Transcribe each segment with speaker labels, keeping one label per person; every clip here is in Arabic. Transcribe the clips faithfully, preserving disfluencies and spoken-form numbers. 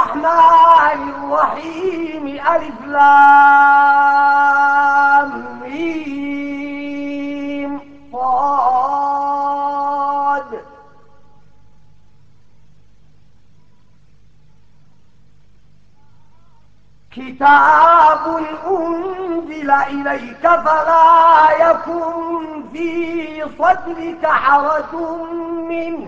Speaker 1: الرحمن الرحيم ألف لام ميم صاد كتاب أنزل إليك فلا يكن في صدرك حرج منه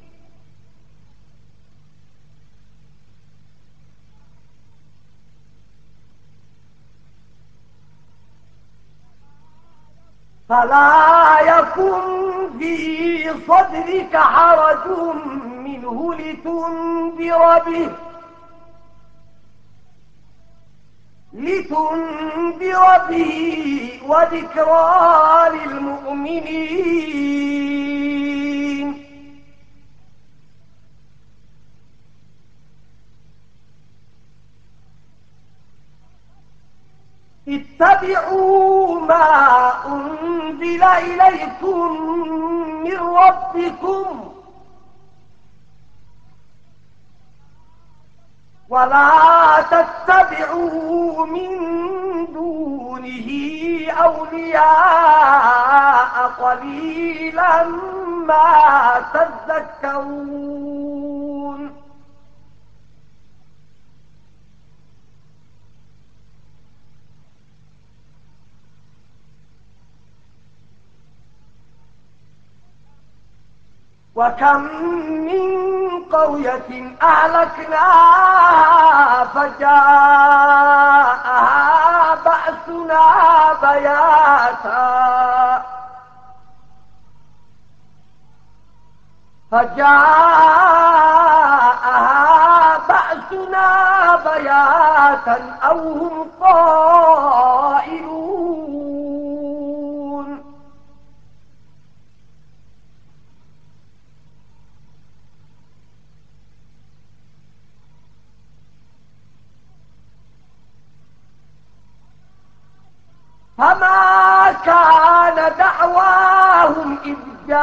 Speaker 1: فلا يكن في صدرك حرج منه لتنذر به لتنذر به وذكرى للمؤمنين اتبعوا ما أنزل إليكم من ربكم ولا تتبعوا من دونه أولياء قليلا ما تذكرون وكم من قرية أهلكناها فجاءها بأسنا بياتا فجاءها بأسنا بياتا أو هم قائلون فما كان دعواهم إذ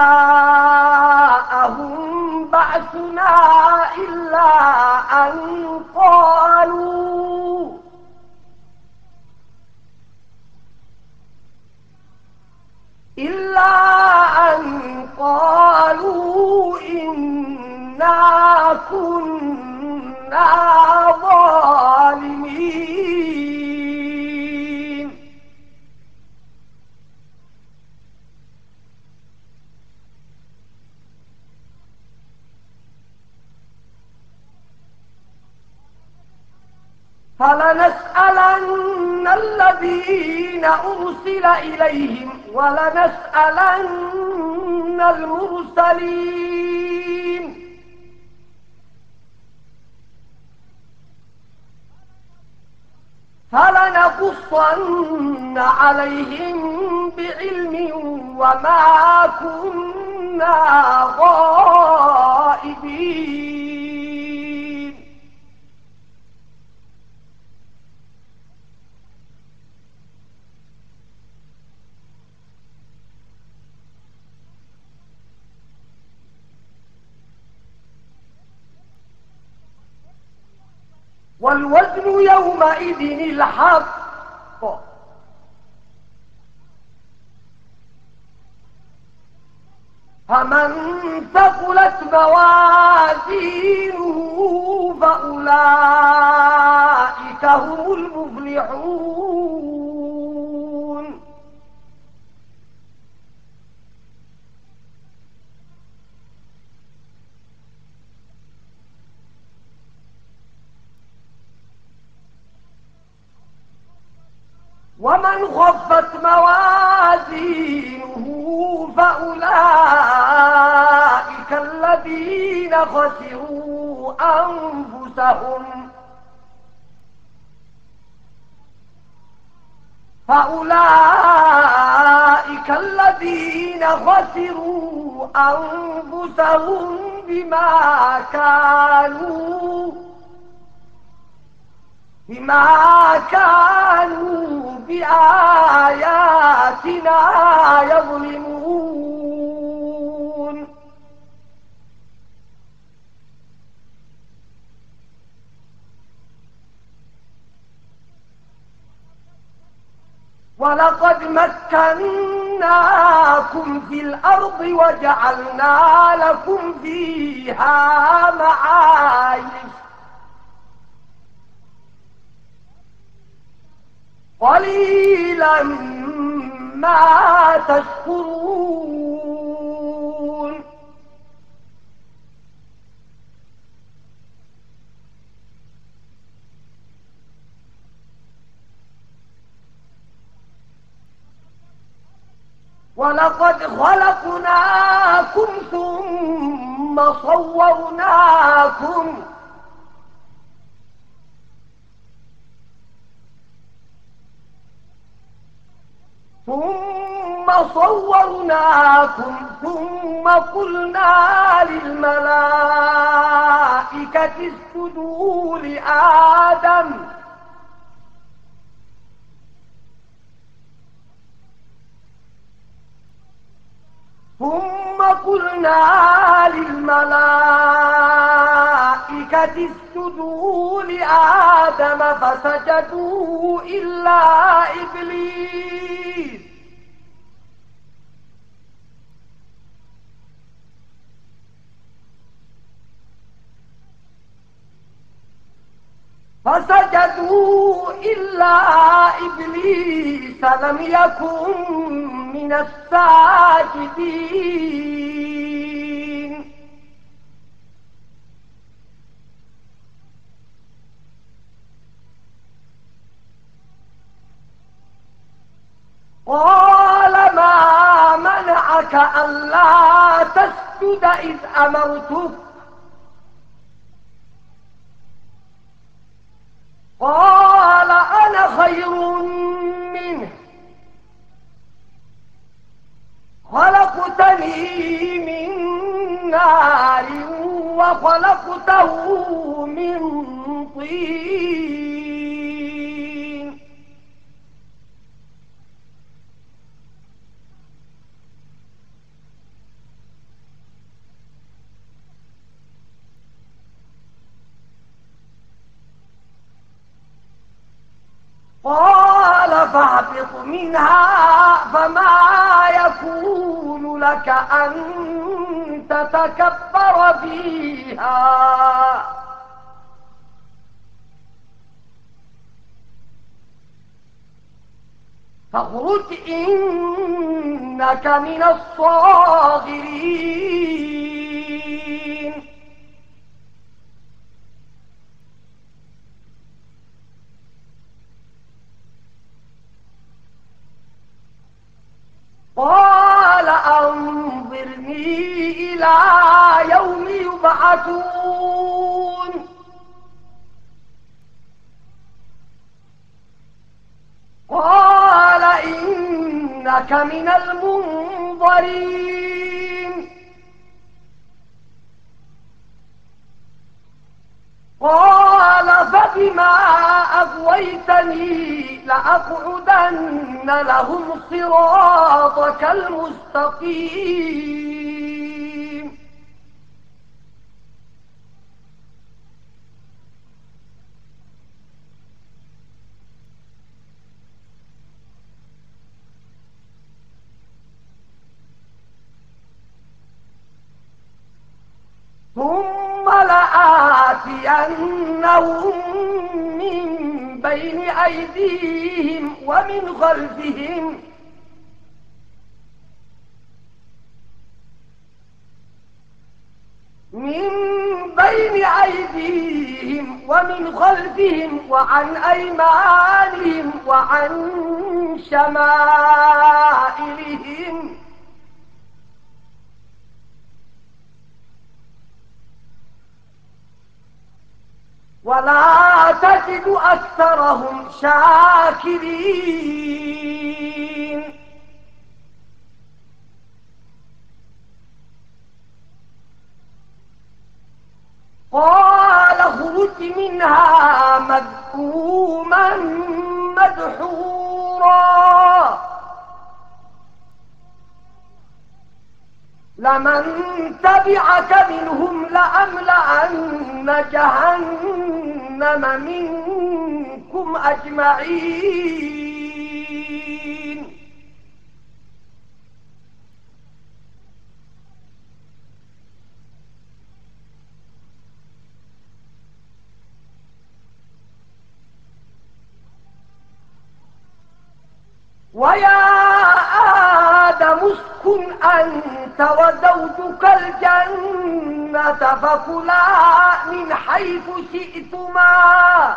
Speaker 1: جاءهم بأسنا إلا أن قالوا إلا أن قالوا إنا كنا ظالمين فلنسألن الذين أرسل إليهم ولنسألن المرسلين فلنقصن عليهم بعلم وما كنا غائبين والوزن يومئذ الحق فمن ثقلت موازينه فأولئك هم المفلحون ومن خفت موازينه فأولئك الذين خسروا أنفسهم فأولئك الذين خسروا أنفسهم بما كانوا بما كانوا بآياتنا يظلمون ولقد مكناكم في الأرض وجعلنا لكم فيها معايش قليلا ما تشكرون ولقد خلقناكم ثم صورناكم ثم صورناكم ثم قلنا للملائكة اسجدوا لآدم ثم قلنا للملائكة اسجدوا لآدم فسجدوا إلا إبليس فسجدوا إلا إبليس لم يكن من الساجدين قال ما منعك ألا تسجد إذ أمرتك قال أنا خير منه خلقتني من نار وخلقته من طين قال فاهبط منها فما يكون لك أن تتكبر فيها فاخرج إنك من الصاغرين قال أنظرني إلى يوم يبعثون قال إنك من المنظرين قال فبما أغويتني لأقعدن لهم صراطك المستقيم ثم لآتينهم من بين أيديهم ومن خلفهم من بين أيديهم ومن خلفهم وعن أيمانهم وعن شمائلهم ولا تجد أكثرهم شاكرين قال اخرج منها مذءوما مدحورا لمن تبعك منهم لأملأن جهنم منكم أجمعين ويا آدم اسكن أنت وزوجك الجنة فكلا من حيث شئتما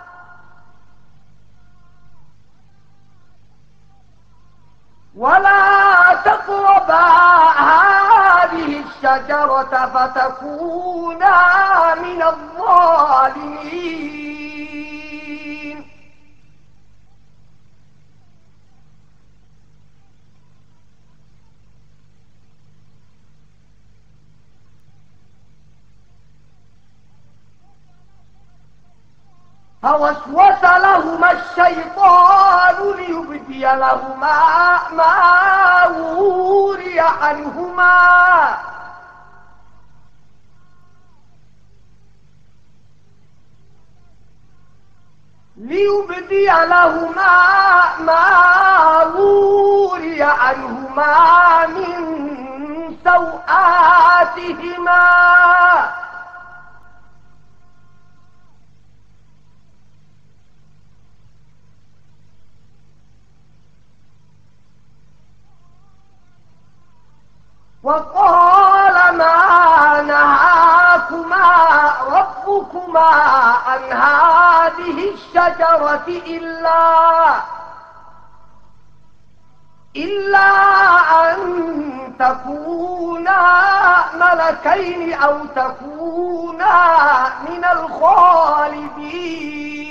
Speaker 1: ولا تقربا هذه الشجرة فتكونا من الظالمين. فوسوس لهما الشيطان ليبدي لهما ما وري عنهما ليبدي لهما ما وري عنهما من سوآتهما وقال ما نهاكما ربكما عن هذه الشجرة إلا إلا أن تكونا ملكين أو تكونا من الخالدين.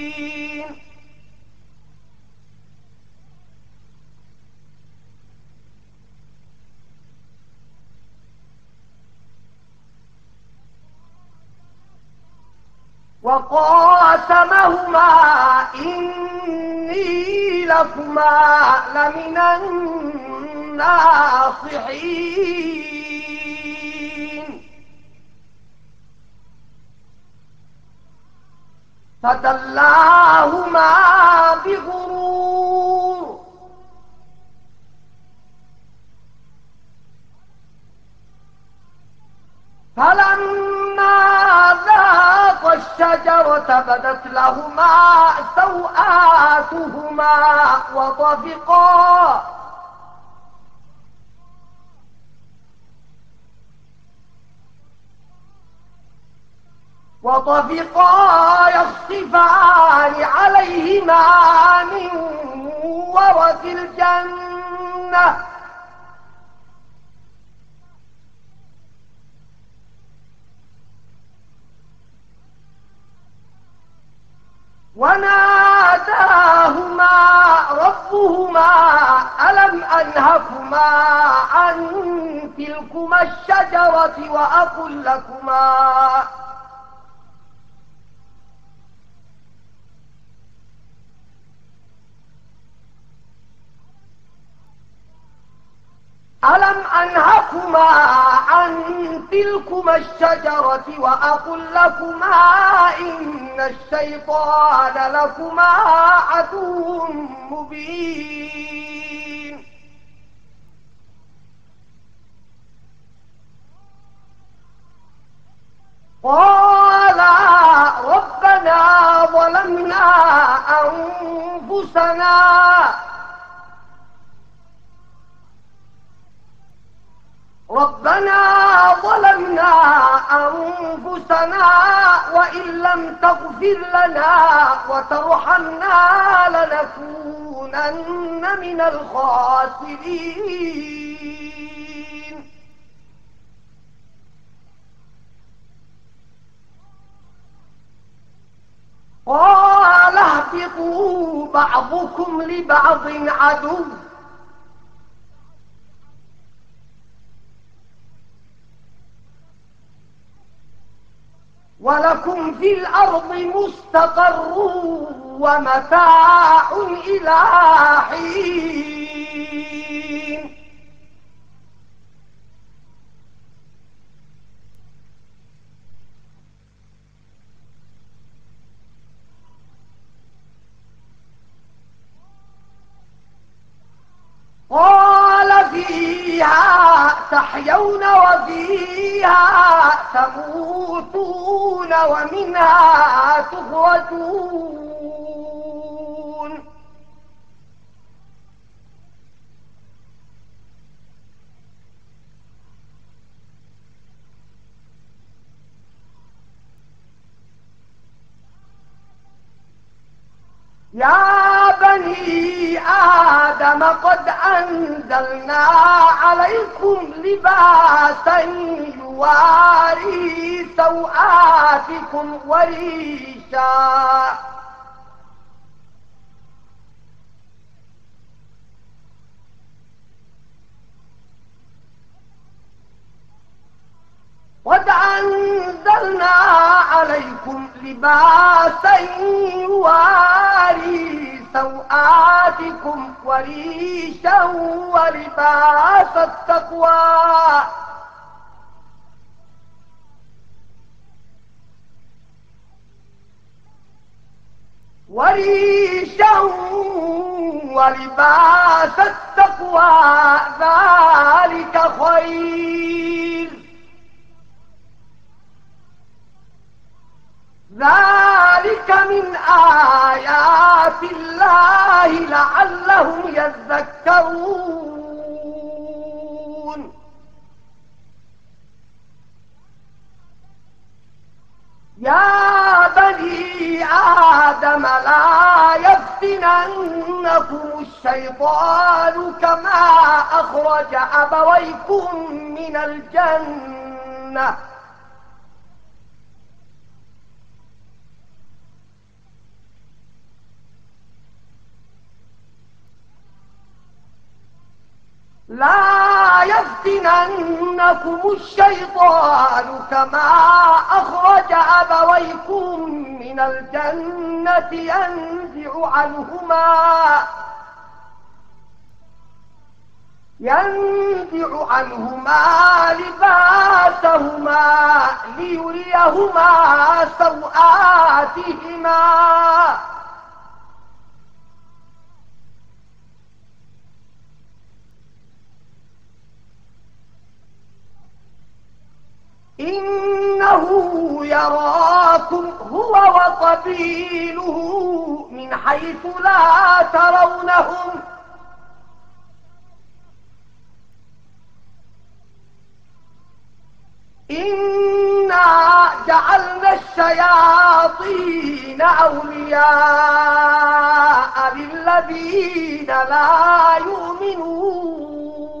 Speaker 1: وقاسمهما إني لكما لمن الناصحين فدلاهما بغرور فلما ذاقا الشجرة بدت لهما سوآتهما وطفقا وطفقا يخصفان عليهما من ورق الجنة وناداهما ربهما ألم أنهكما عن تلكما الشجرة وأقل لكما ألم أنهكما عن تلكما الشجرة وأقل لكما إن الشيطان لكما عدو مبين. قالا ربنا ظلمنا أنفسنا ربنا ظلمنا أنفسنا وإن لم تغفر لنا وترحمنا لنكونن من الخاسرين. قال اهبطوا بعضكم لبعض عدو ولكم في الأرض مستقر ومتاع إلى حين. قال فيها تحيون وفيها تموتون ومنها تخرجون. يا بني آدم قد أنزلنا عليكم لباسا يواري سوآتكم وريشا قد أنزلنا عليكم لباسا يواري سوآتكم وريشا ولباس التقوى وريشا ولباس التقوى ذلك خير ذلك من آيات الله لعلهم يذكرون يا بني آدم لا يفتننكم الشيطان كما أخرج أبويكم من الجنة لا يفتننكم الشيطان كما أخرج أبويكم من الجنة ينزع عنهما ينزع عنهما لباسهما ليريهما سوآتهما إنه يراكم هو وقبيله من حيث لا ترونهم إنا جعلنا الشياطين أولياء للذين لا يؤمنون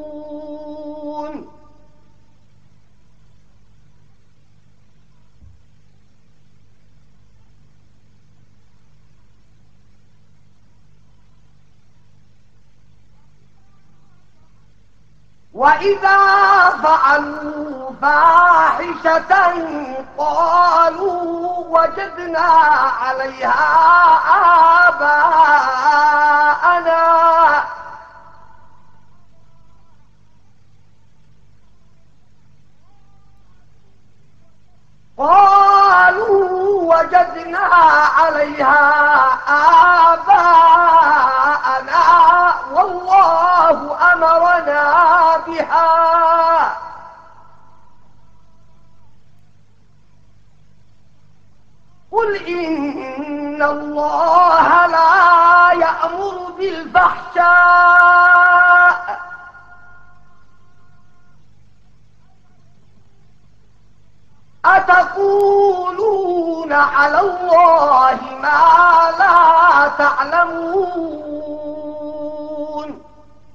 Speaker 1: وإذا فعلوا فاحشة قالوا وجدنا عليها آباءنا قالوا وجدنا عليها آباءنا والله أمرنا بها قل إن الله لا يأمر بالفحشاء أتقولون على الله ما لا تعلمون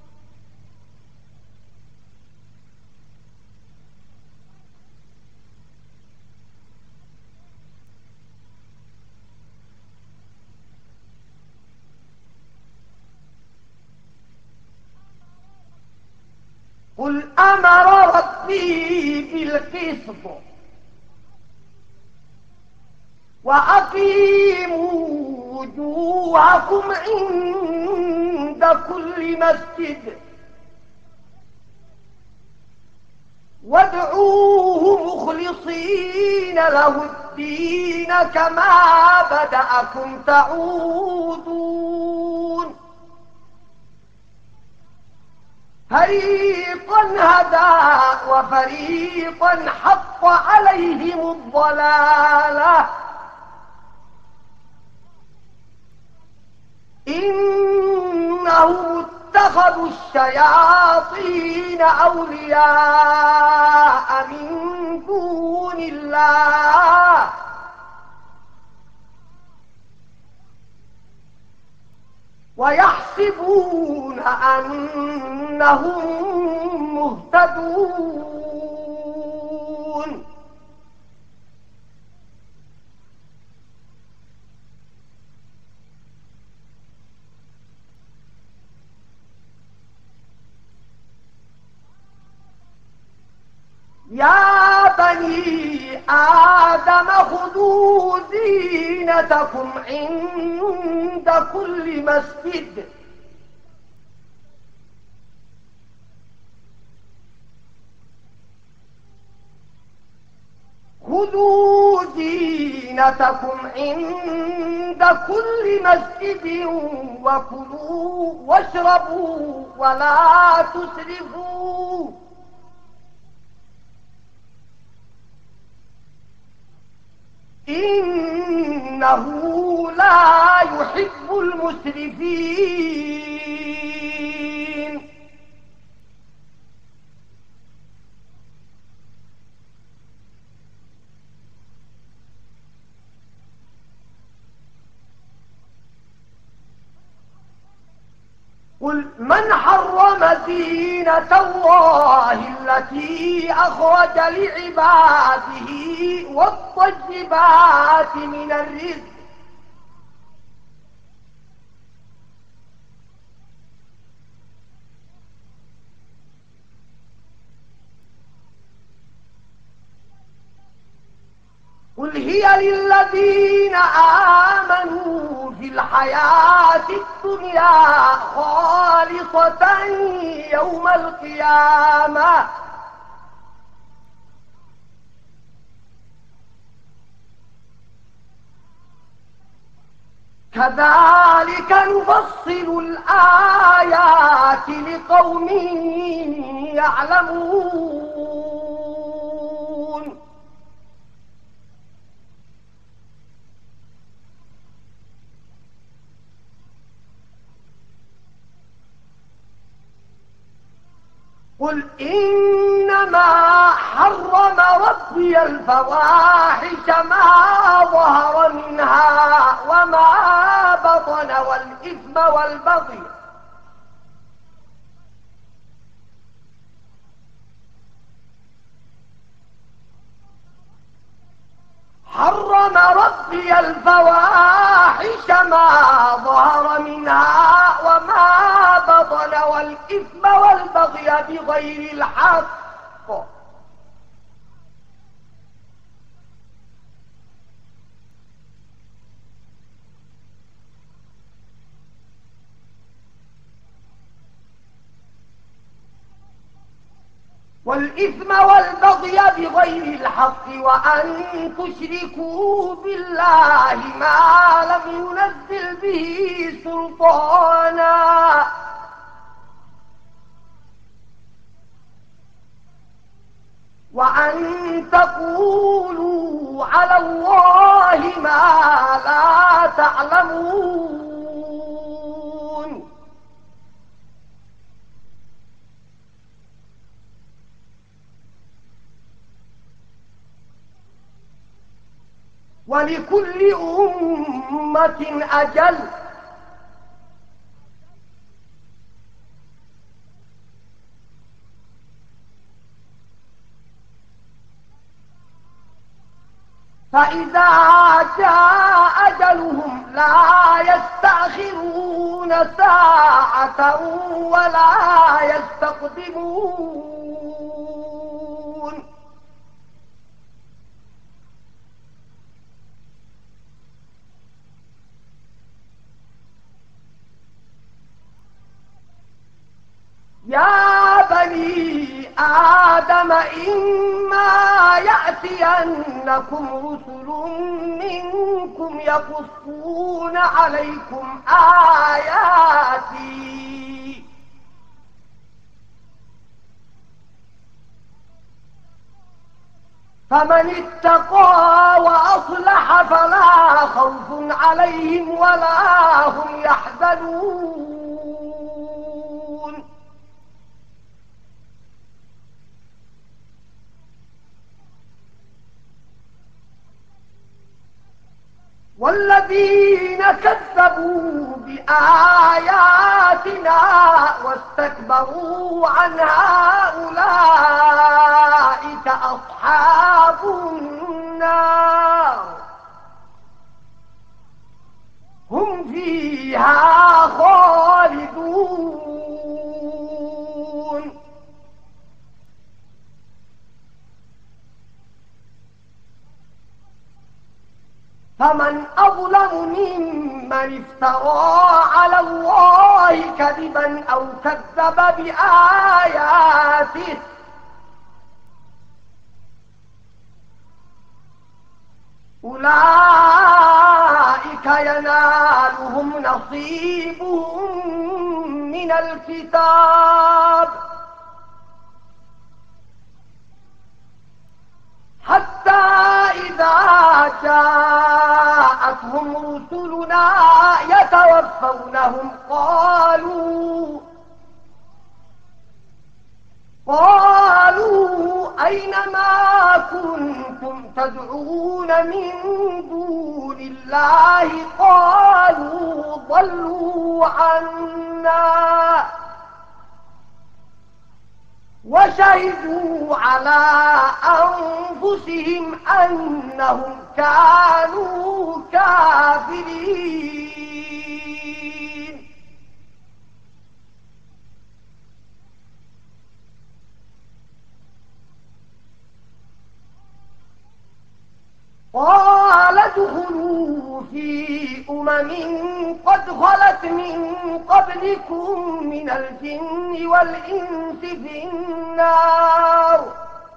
Speaker 1: قل أمر ربي بالقسط وأقيموا وجوهكم عند كل مسجد وادعوه مخلصين له الدين كما بدأكم تعودون فريقا هدى وفريقا حق عليهم الضلالة إنهم اتخذوا الشياطين أولياء من دون الله ويحسبون أنهم مهتدون. يا بني آدم خذوا زينتكم عند كل مسجد خذوا زينتكم عند كل مسجد وكلوا واشربوا ولا تسرفوا إنه لا يحب المسرفين. قل من حرم زينة الله التي أخرج لعباده والطيبات من الرزق قل هي للذين آمنوا في الحياة الدنيا خالصة يوم القيامة كذلك نفصل الآيات لقوم يعلمون. قل إنما حرم ربي الفواحش ما ظهر منها وما بطن والإثم والبغي حرم ربي الفواحش ما ظهر منها وما بطن والإثم والبغي بغير الحق والإثم والبغي بغير الحق وأن تشركوا بالله ما لم ينزل به سلطانا وأن تقولوا على الله ما لا تعلمون. ولكل أمة أجل فإذا جاء أجلهم لا يستأخرون ساعة ولا يستقدمون. يا بني آدم إما يأتينكم رسل منكم يقصون عليكم آياتي فمن اتقى وأصلح فلا خوف عليهم ولا هم يحزنون. والذين كذبوا بآياتنا واستكبروا عنها أولئك أصحاب النار هم فيها خالدون. فمن أظلم ممن افترى على الله كذبا أو كذب بآياته أولئك ينالهم نصيبهم من الكتاب حتى إذا جاءتهم رسلنا يتوفونهم قالوا قالوا أين ما كنتم تدعون من دون الله قالوا ضلوا عنا وشهدوا على أنفسهم أنهم كانوا كافرين. قال ادخلوا في أمم قد خلت من قبلكم من الجن والإنس في النار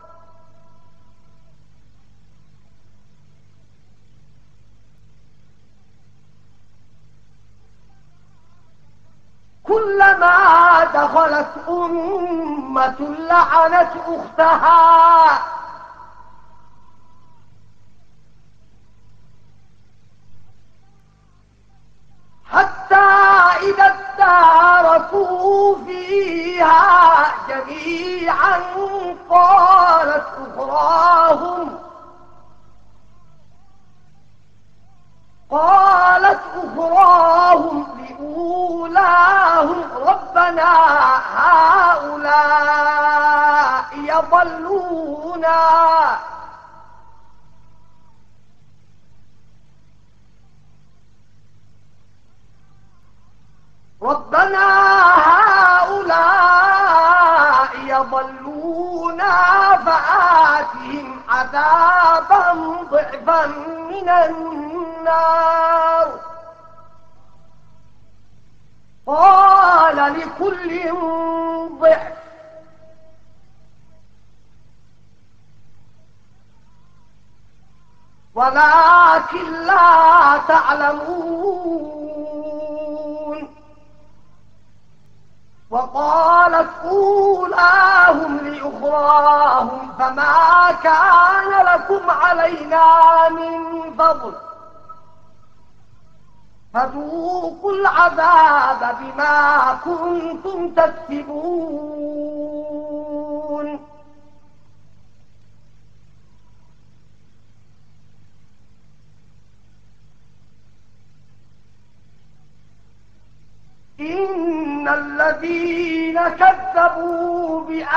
Speaker 1: كلما دخلت أمة لعنت أختها حتى إذا اداركوا فيها جميعا قالت أخراهم قالت أخراهم لأولاهم ربنا هؤلاء يضلونا ربنا هؤلاء يضلونا فآتهم عذابا ضعفا من النار قال لكل ضعف ولكن لا تعلمون. وقالت أولاهم لأخراهم فما كان لكم علينا من فضل فذوقوا العذاب بما كنتم تكسبون. إن الذين كذبوا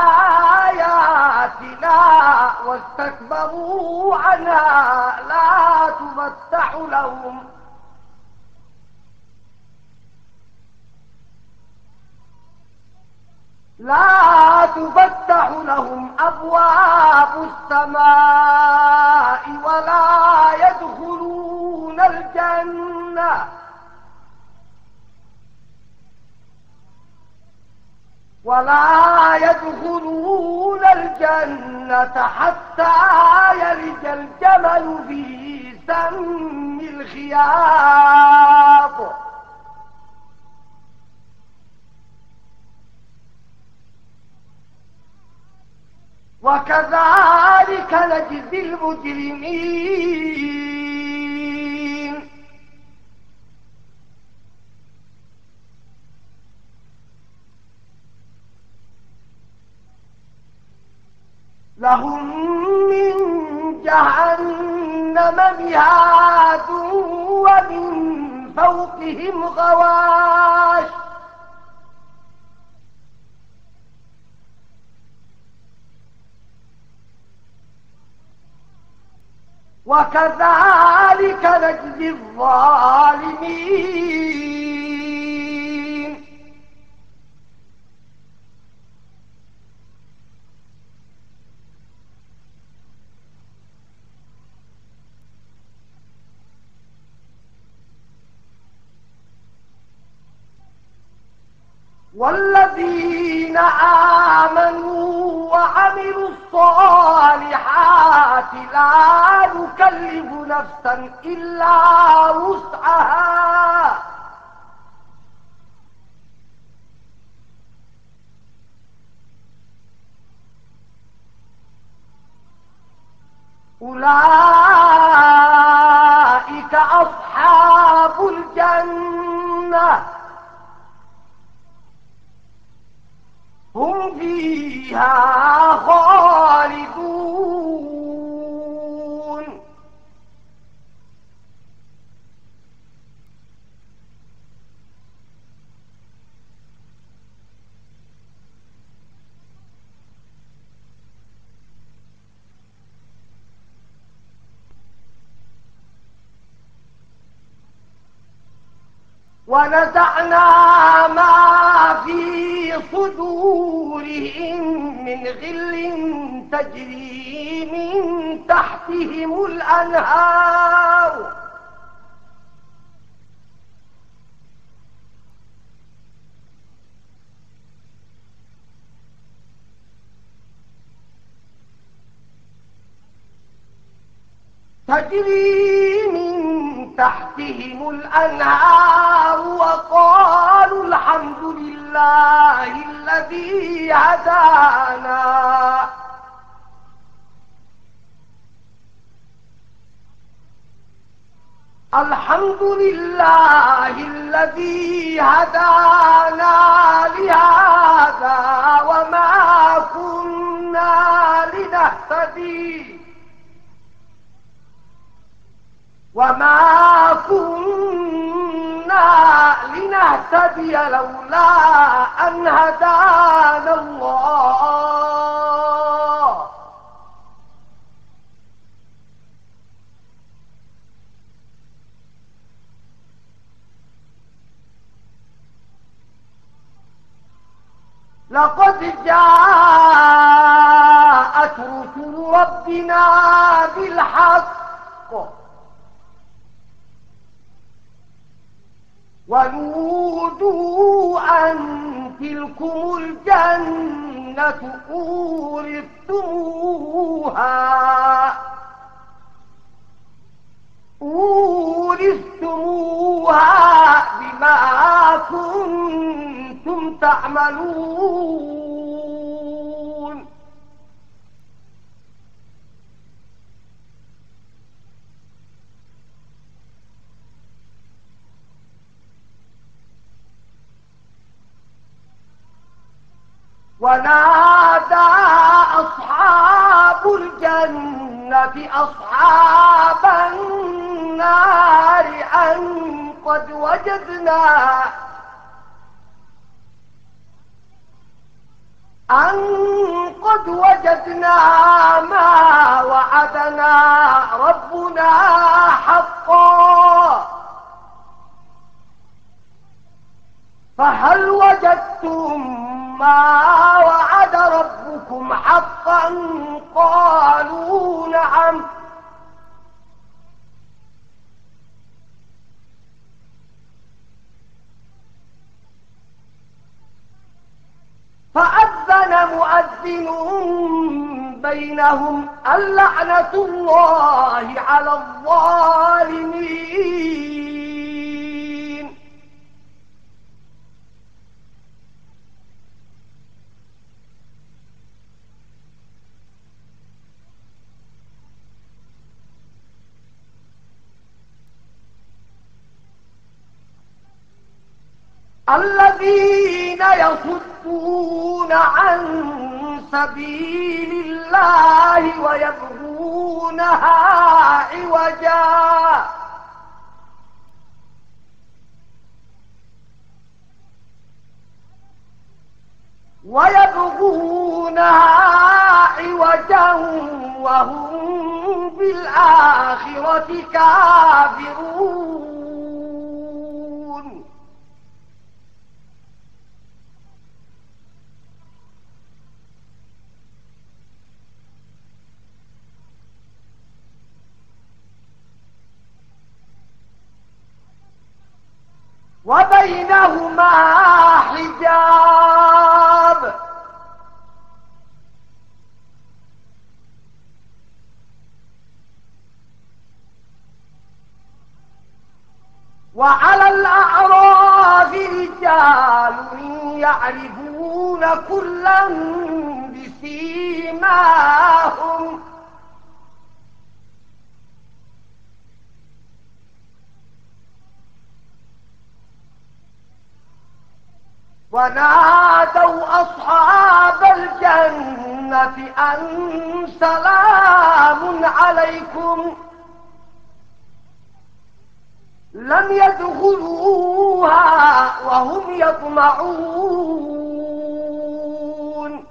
Speaker 1: بآياتنا واستكبروا عنها لا تفتح لهم لا تفتح لهم أبواب السماء ولا يدخلون الجنة ولا يدخلون الجنة حتى يلج الجمل في سم الخياط وكذلك نجزي المجرمين. لهم من جهنم مهاد ومن فوقهم غواش وكذلك نجزي الظالمين. والذين آمنوا وعملوا الصالحات لا نكلف نفسا إلا وسعها أولئك أصحاب الجنة هم فيها خالدون. ونزعنا ما في صدورهم من غل تجري من تحتهم الأنهار تجري من تحتهم الأنهار وقالوا الحمد لله الذي هدانا الحمد لله الذي هدانا لهذا وما كنا لنهتدي وما كنا لنهتدي لولا أن هدانا الله لقد جاءت رسل ربنا بالحق ونودوا أن تلكم الجنة أورثتموها أورثتموها بما كنتم تعملون. ونادى أصحاب الجنة أصحاب النار أن قد وجدنا أن قد وجدنا ما وعدنا ربنا حقا فهل وجدتم ما وعد ربكم حقا قالوا نعم فأذن مؤذن بينهم اللعنة الله على الظالمين. الذين يصدون عن سبيل الله ويبغونها عوجا ويبغونها عوجا وهم بالآخرة كافرون. وبينهما حجاب وعلى الأعراف رجال يعرفون كلا بسيماهم ونادوا أصحاب الجنة أن سلام عليكم لم يدخلوها وهم يطمعون.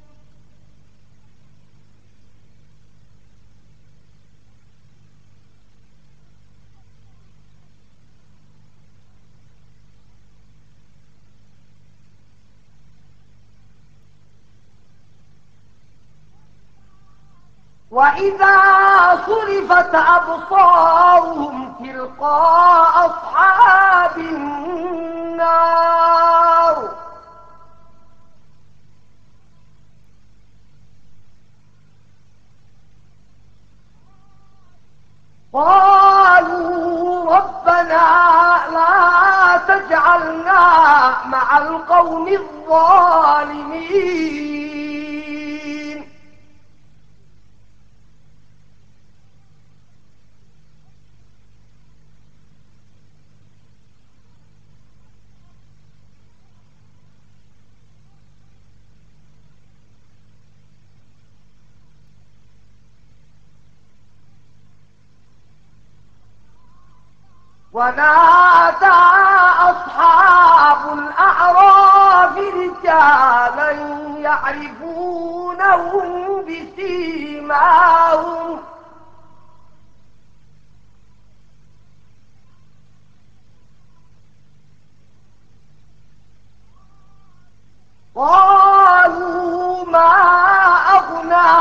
Speaker 1: وإذا صرفت أبصارهم تلقاء أصحاب النار قالوا ربنا لا تجعلنا مع القوم الظالمين. ونادى أصحاب الأعراف رجالا يعرفونهم بسيماهم قالوا ما أغنى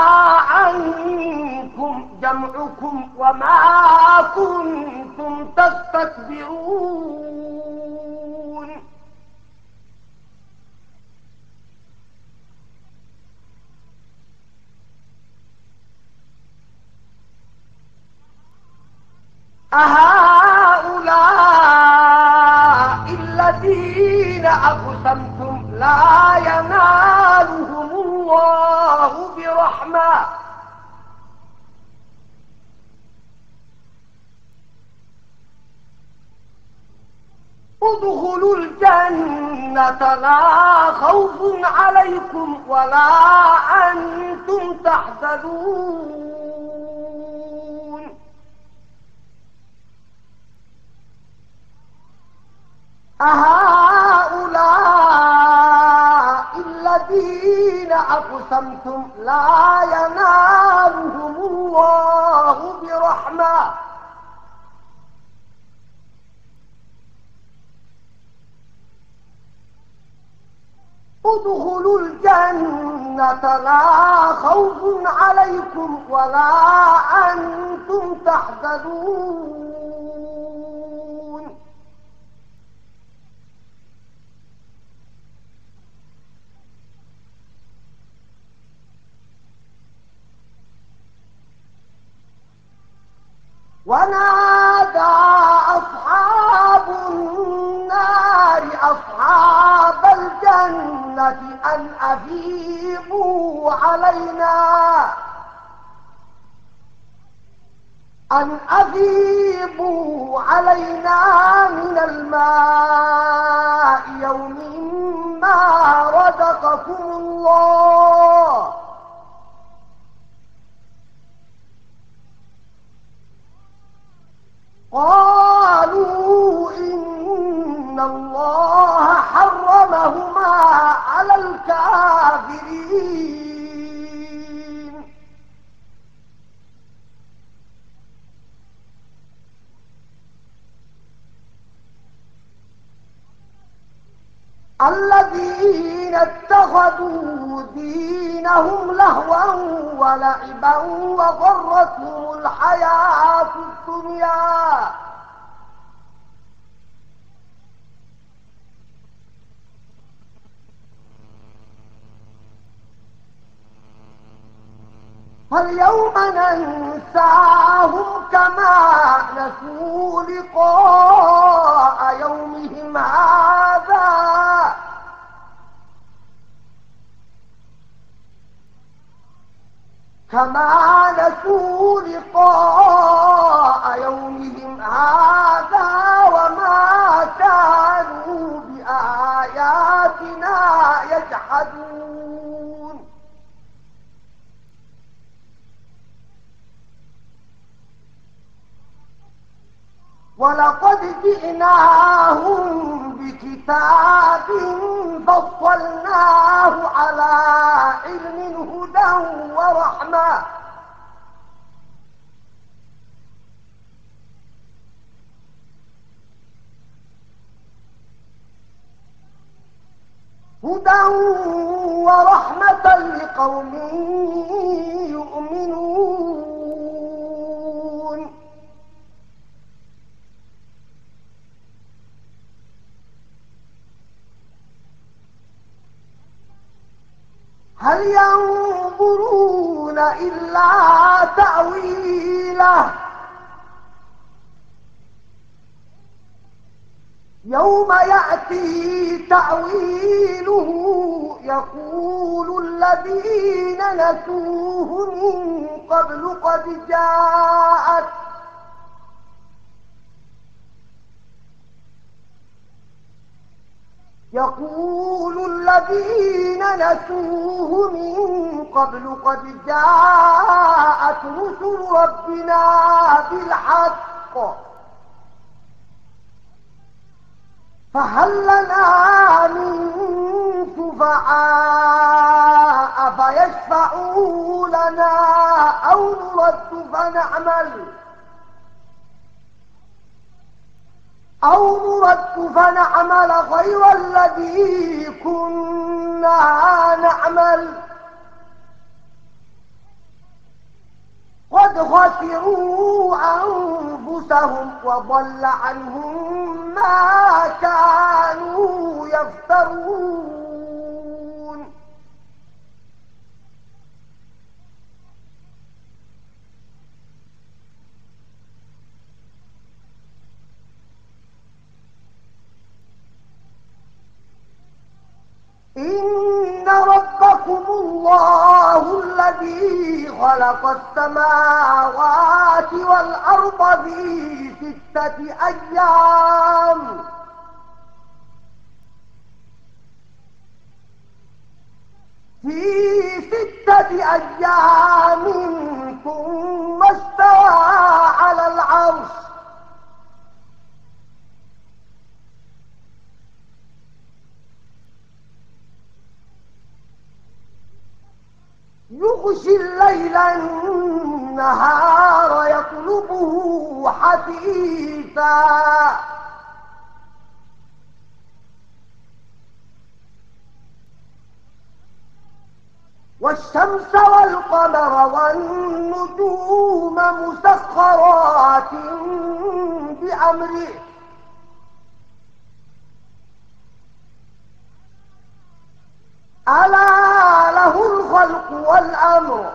Speaker 1: عنكم جمعكم وما كنتم تستكبرون. أهؤلاء الذين أقسمتم لا ينالهم الله برحمة ادخلوا الجنة لا خوف عليكم ولا أنتم تحزنون. أهؤلاء الذين أقسمتم لا ينالهم الله برحمة ادخلوا الجنة لا خوف عليكم ولا أنتم تحزنون. ونادى أصحاب النار أصحاب الجنة أن أفيضوا علينا أن أفيضوا علينا من الماء يوم ما رزقكم الله قالوا إن الله حرمهما على الكافرين الذين اتخذوا دينهم لهوا ولعبا وغرتهم الحياة الدنيا فاليوم ننساهم كما نسوا لقاء يومهم هذا كما نسوا لقاء يومهم هذا وما كانوا بآياتنا يجحدون ولقد جئناهم بكتاب فصلناه على علم هدى ورحمة هدى ورحمة لقوم يؤمنون هل ينظرون إلا تأويله يوم يأتي تأويله يقول الذين نسوه من قبل قد جاءت يقول الذين نسوه من قبل قد جاءت رسل ربنا بالحق فهل لنا من شفعاء فيشفعوا لنا أو نرد فنعمل أو نرد فنعمل غير الذي كنا نعمل قد خسروا أنفسهم وضل عنهم ما كانوا يفترون إن ربكم الله الذي خلق السماوات والأرض في ستة أيام في ستة أيام ثم استوى على العرش يغشي الليل النهار يطلبه حثيثا والشمس والقمر والنجوم مسخرات بأمره ألا له الخلق والأمر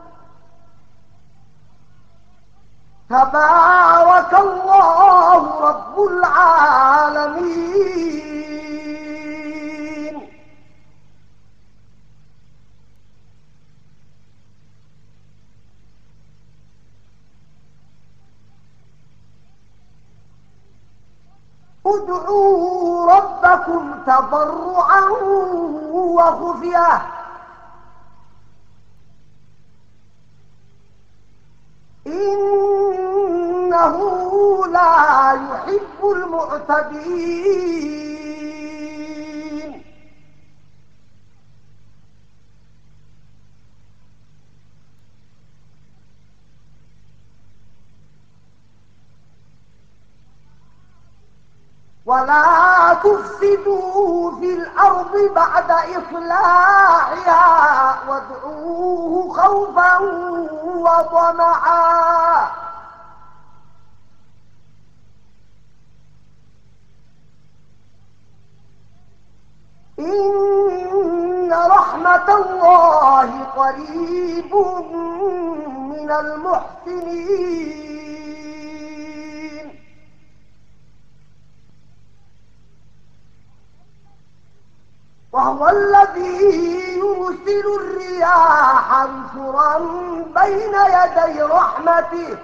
Speaker 1: تبارك الله رب العالمين ادعوا ربكم تضرعا وخفية إنه لا يحب المعتدين ولا تفسدوا في الأرض بعد إصلاحها وادعوه خوفا وطمعا إن رحمة الله قريب من المحسنين وهو الذي يرسل الرياح بشرا بين يدي رحمته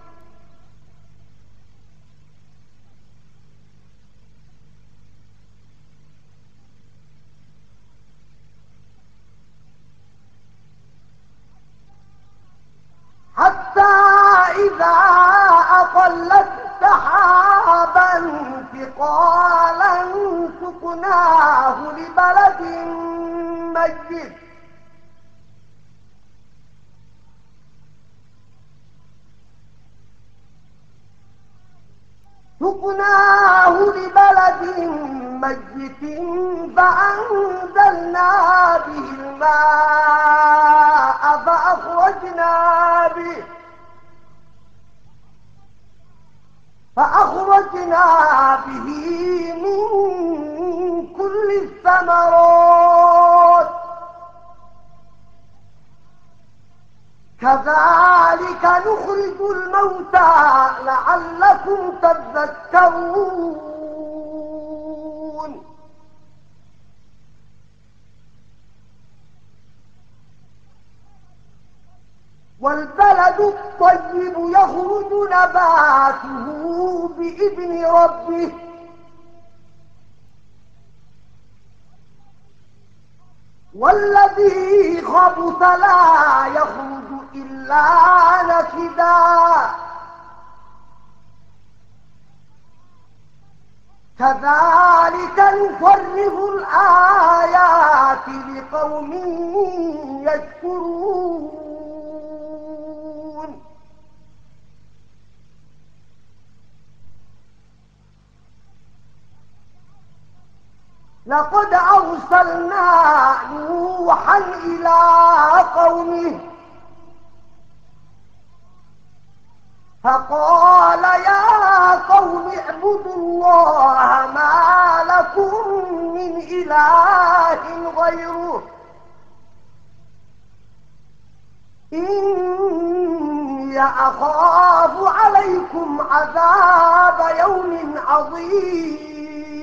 Speaker 1: حتى إذا أقلت سحابا ثقالا سقناه لبلد ميت سقناه لبلد ميت فأنزلنا به الماء فأخرجنا به فأخرجنا به من كل الثمرات كذلك نخرج الموتى لعلكم تذكرون والبلد الطيب يخرج نباته بإذن ربه والذي خبث لا يخرج إلا نكدا كذلك نصرف الآيات لقوم يشكرون لقد أرسلنا نوحا إلى قومه فقال يا قوم اعبدوا الله ما لكم من إله غيره إني أخاف عليكم عذاب يوم عظيم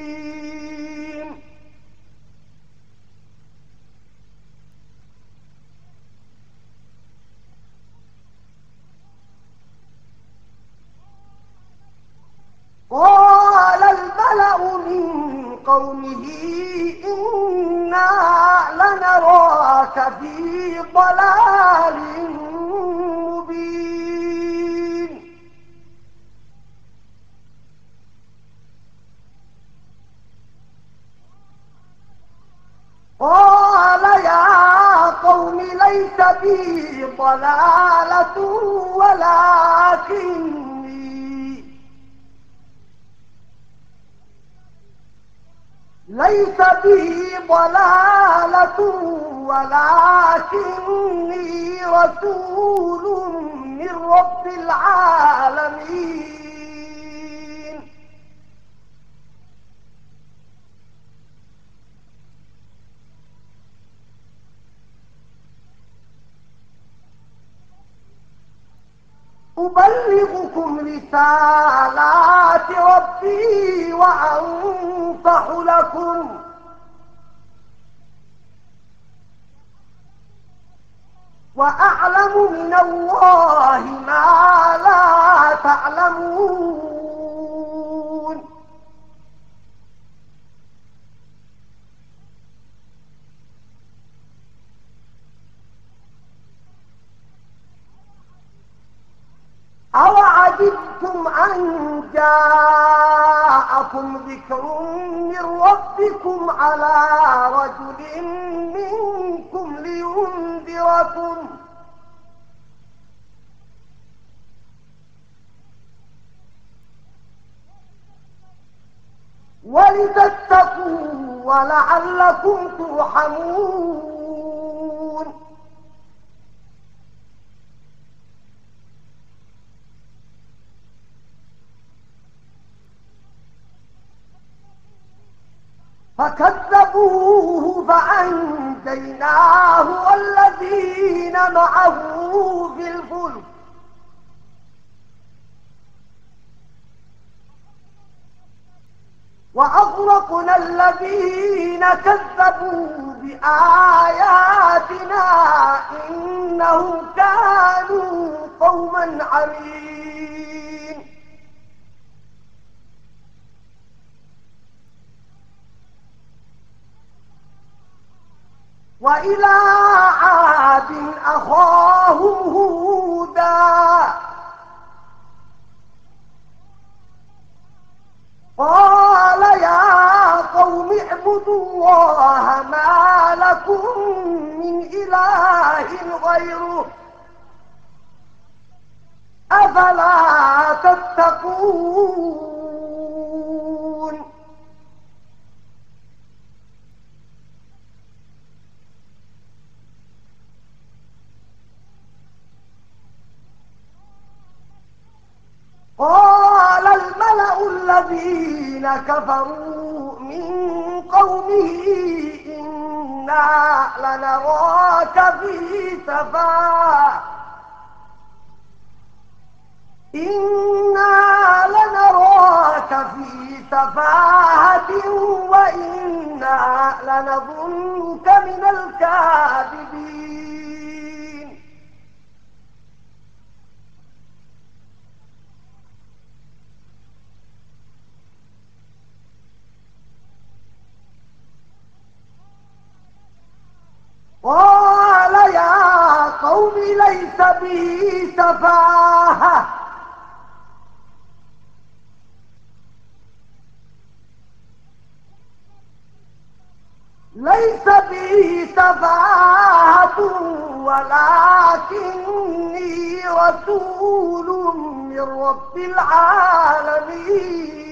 Speaker 1: قال الملأ من قومه إنا لنراك في ضلال مبين قال يا قوم ليس بي ضلالة ولكن ليس به ضلالة ولكني رسول من رب العالمين أبلغكم رسالات ربي وأنصح لكم وأعلم من الله ما لا تعلمون أوعجبتم أن جاءكم ذكر من ربكم على رجل منكم لينذركم ولتتقوا ولعلكم ترحمون. فكذبوه فأنجيناه والذين معه في الفلك وأغرقنا الذين كذبوا بآياتنا إنهم كانوا قوما عمين. وإلى عاد أخاهم هودا قال يا قوم اعبدوا الله ما لكم من إله غيره أفلا تتقون. قال الملأ الذين كفروا من قومه إنا لنراك في سفاهة إنا لنراك في سفاهة وإنا لنظنك من الكاذبين. قال يا قوم ليس بي سفاهة ليس بي سفاهة ولكني رسول من رب العالمين.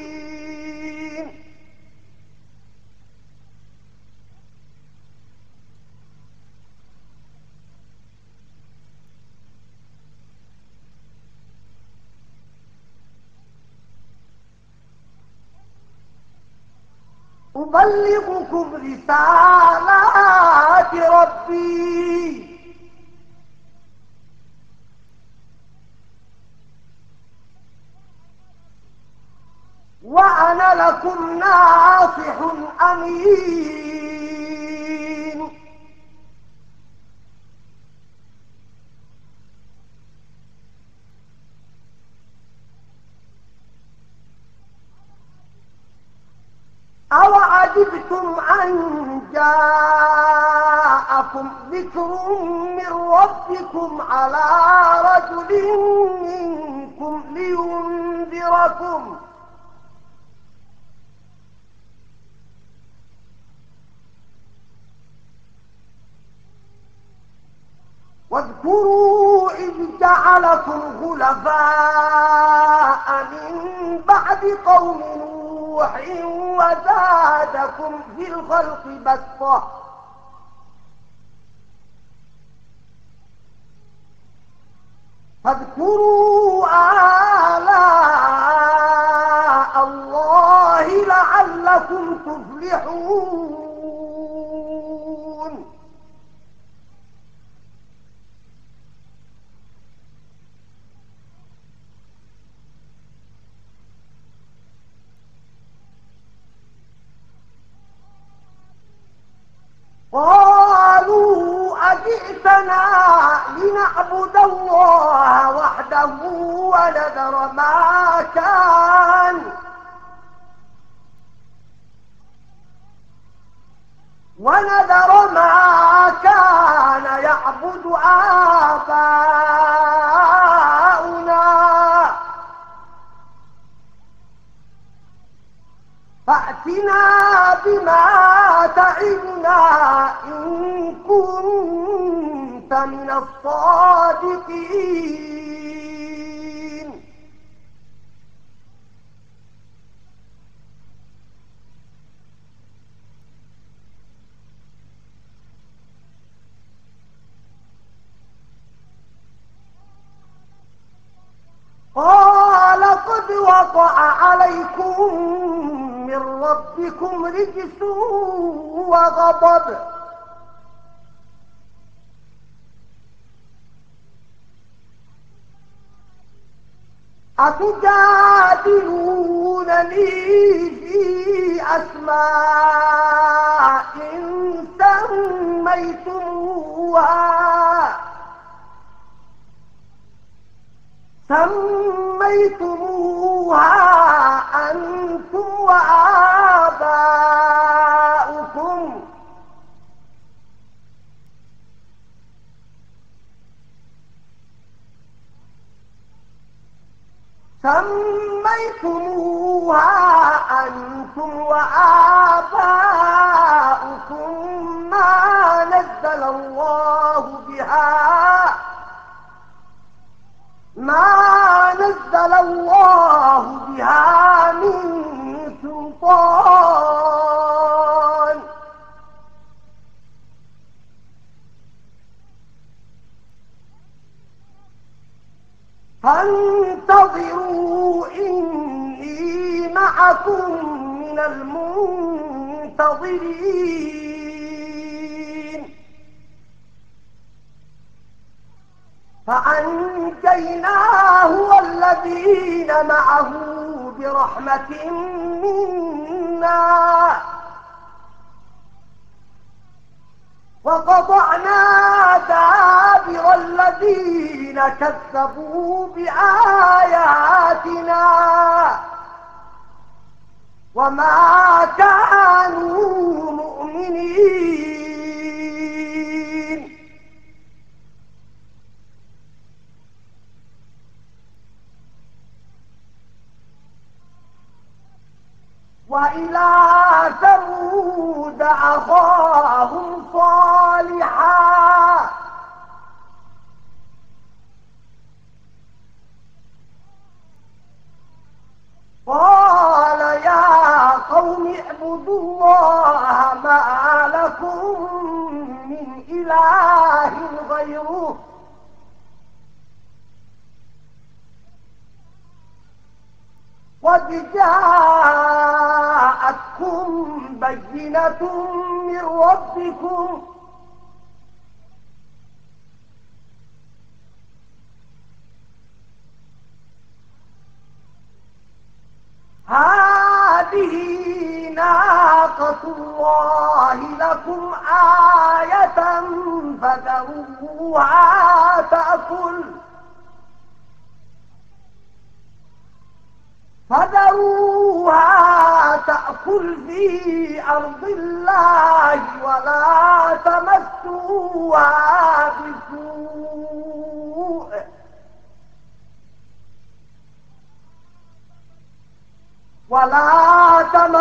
Speaker 1: أبلغكم رسالات ربي وأنا لكم ناصح أمين. أوعجبتم أن جاءكم ذكر من ربكم على رجل منكم لينذركم واذكروا إذ جعلكم خلفاء من بعد قوم نوح وزادكم في الخلق بسطة فاذكروا آلاء الله لعلكم تفلحون. قالوا أجئتنا لنعبد الله وحده ونذر ما كان ونذر ما كان يعبد آباؤنا فأتنا بما تعدنا إن كنت من الصادقين. وقع عليكم من ربكم رجس وغضب أتجادلونني في أسماء سميتموها سميتموها أنتم وآباؤكم سميتموها أنتم وآباؤكم ما نزل الله بها ما نزل الله بها من سلطان فانتظروا إني معكم من المنتظرين فأنجيناه والذين معه برحمة منا وقطعنا دابر الذين كذبوا بآياتنا وما كانوا مؤمنين وإلى ثمود أخاهم صالحا قال يا قوم اعبدوا الله ما لكم من إله غيره قد جاءتكم بينة من ربكم هذه ناقة الله لكم آية فذروها تأكل فذروها تأكل في أرض الله ولا تمسوها بسوء ولا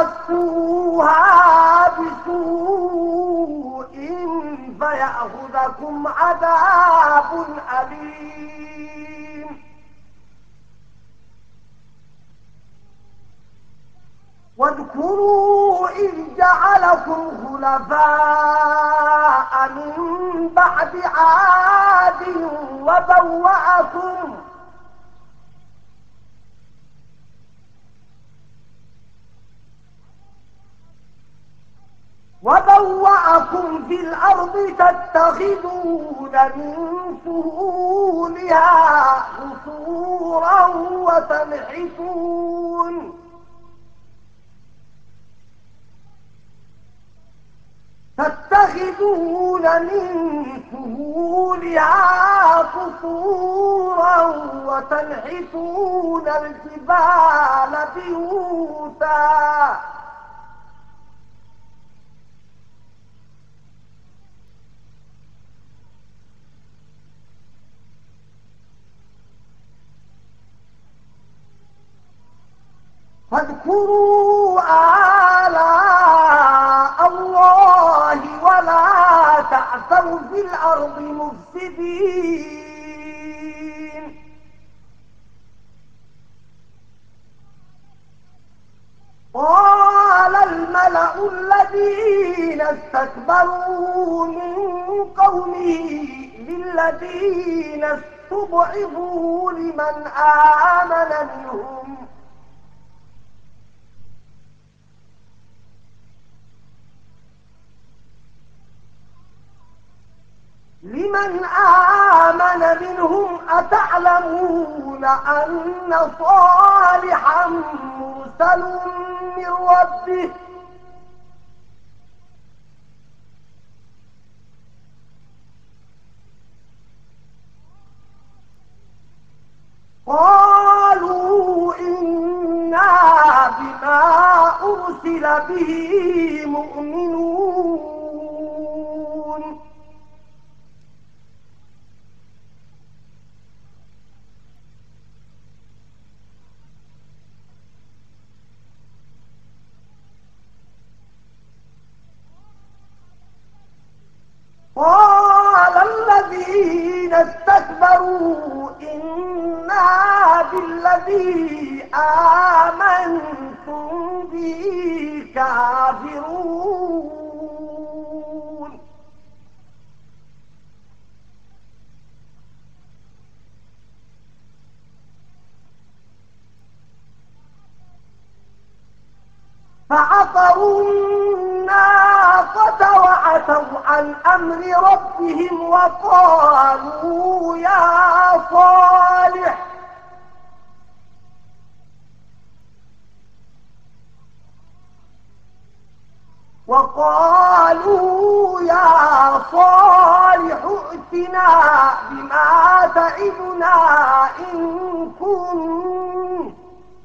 Speaker 1: تمسوها بسوء فيأخذكم عذاب أليم واذكروا إذ جعلكم خلفاء من بعد عاد وبوأكم وبوأكم في الأرض تتخذون من سهولها قصورا وتنحتون تتخذون من سهولها قصورا وتنحتون الجبال بيوتا فاذكروا آلاء الله ولا تعثوا في الأرض مفسدين قال الملأ الذين استكبروا من قومه للذين استضعفوا لمن آمن منهم لمن آمن منهم أتعلمون أن صالحا مرسل من ربه قالوا إنا بما أرسل به مؤمنون قال الذين استكبروا إنا بالذي آمنتم به كافرون فعقروا الناقة وعتوا عن أمر ربهم وقالوا يا صالح وقالوا يا صالح ائتنا بما تعدنا إن كنت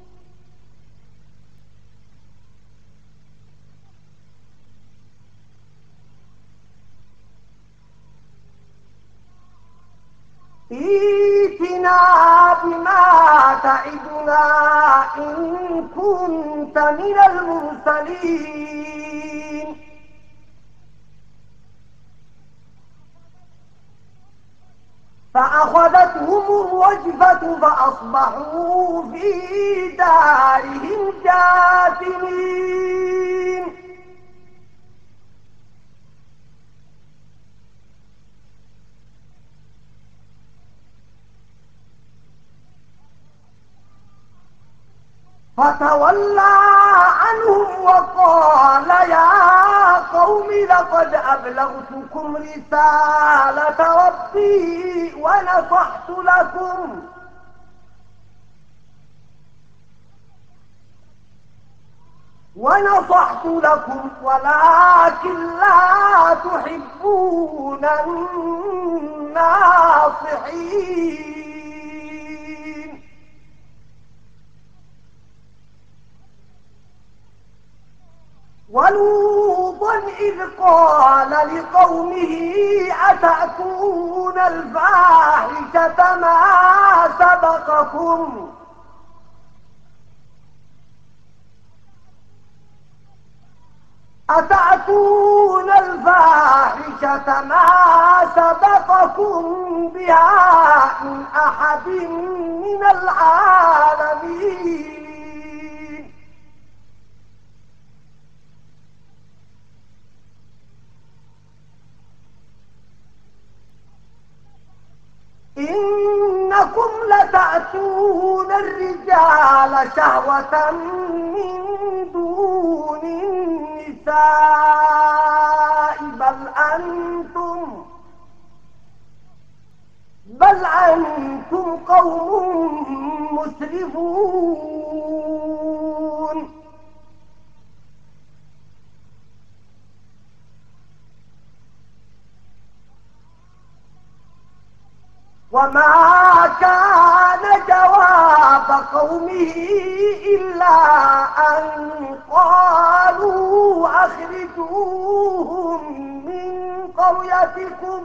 Speaker 1: ائتنا بما تعدنا إن كنت من المرسلين فأخذتهم الرجفة فأصبحوا في دارهم جاثمين فتولى عنهم وقال يا قوم لقد أبلغتكم رسالة ربي ونصحت لكم ونصحت لكم ولكن لا تحبون الناصحين ولوطا إذ قال لقومه أتأتون الفاحشة ما سبقكم أتأتون الفاحشة ما سبقكم بها من أحد من العالمين إنكم لتأتون الرجال شهوة من دون النساء بل أنتم بل أنتم قوم مسرفون وما كان جواب قومه إلا أن قالوا أخرجوهم من قريتكم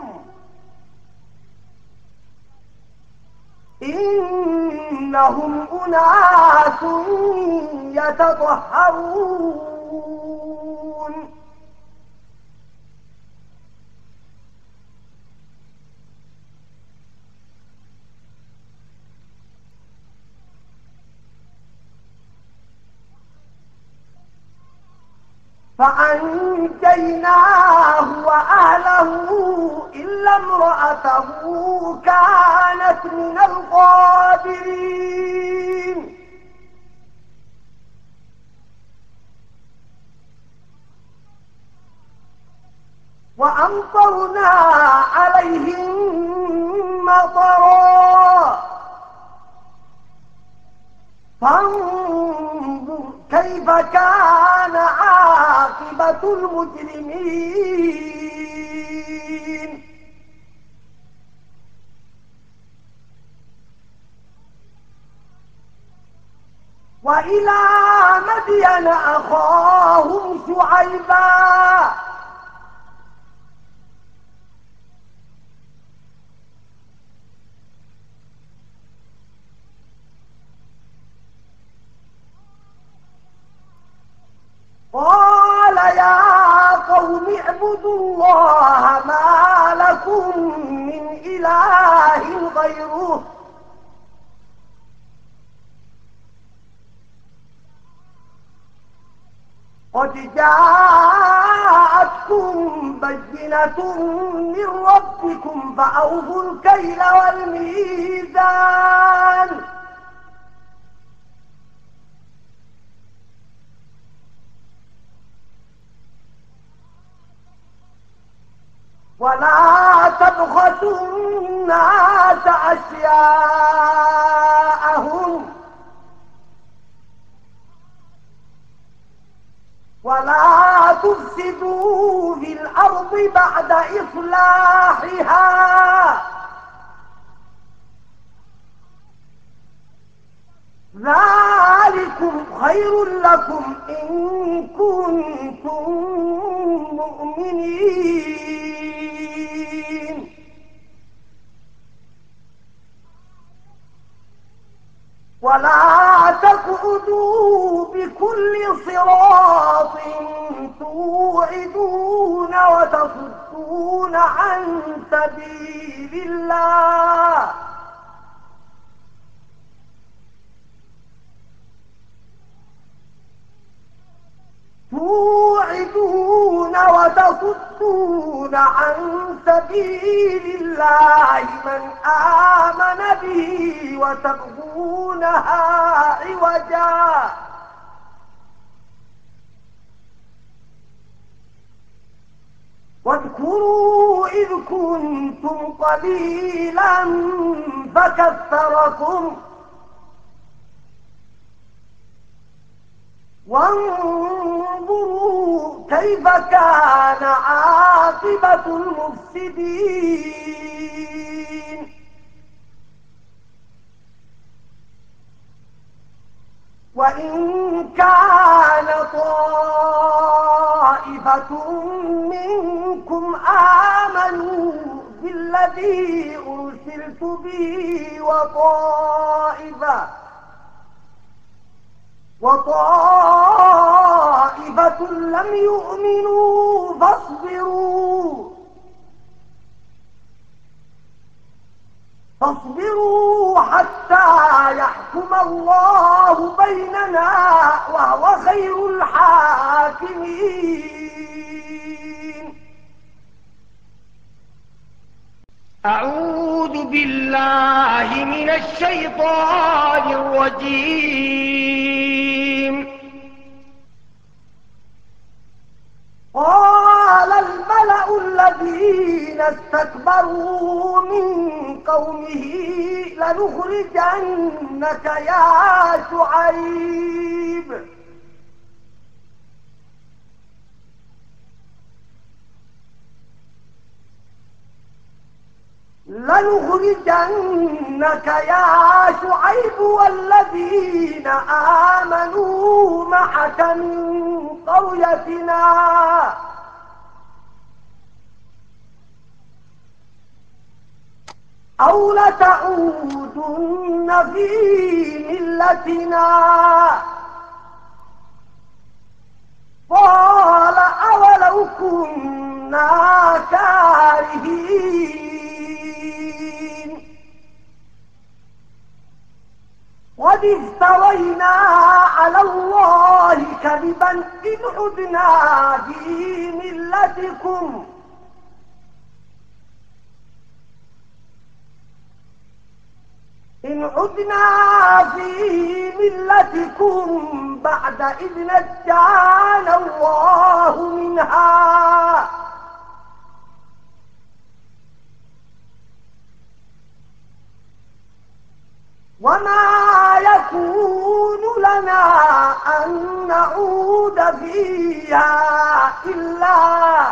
Speaker 1: إنهم أناس يتطهرون فأنجيناه وأهله إلا امرأته كانت من الغابرين وأمطرنا عليهم مطرا فانظر كيف كان عاقبة المجرمين وإلى مدين أخاهم شعيبا قال يا قوم اعبدوا الله ما لكم من إله غيره قد جاءتكم بينة من ربكم فأوفوا الكيل والميزان ولا تبخسوا الناس أشياءهم ولا تفسدوا في الأرض بعد إصلاحها ذلكم خير لكم إن كنتم مؤمنين ولا تقعدوا بكل صراط توعدون وتصدون عن سبيل الله توعدون وتصدون عن سبيل الله من آمن به وتبغونها عوجا واذكروا إذ كنتم قليلا فكثركم وانظروا كيف كان عاقبة المفسدين وإن كان طائفة منكم آمنوا بالذي أرسلت به وطائفة وطائفة لم يؤمنوا فاصبروا فاصبروا حتى يحكم الله بيننا وهو خير الحاكمين.
Speaker 2: أعوذ بالله من الشيطان الرجيم.
Speaker 1: قال الملأ الذين استكبروا من قومه لنخرجنك يا شعيب لنخرجنك يا شعيب والذين آمنوا معك من قريتنا أو لتعودن في ملتنا. قال أولو كنا كارهين قد افترينا على الله كذبا إن عدنا في ملتكم إن عدنا في ملتكم بعد إذ نجانا الله منها وما يكون لنا أن نعود فيها إلا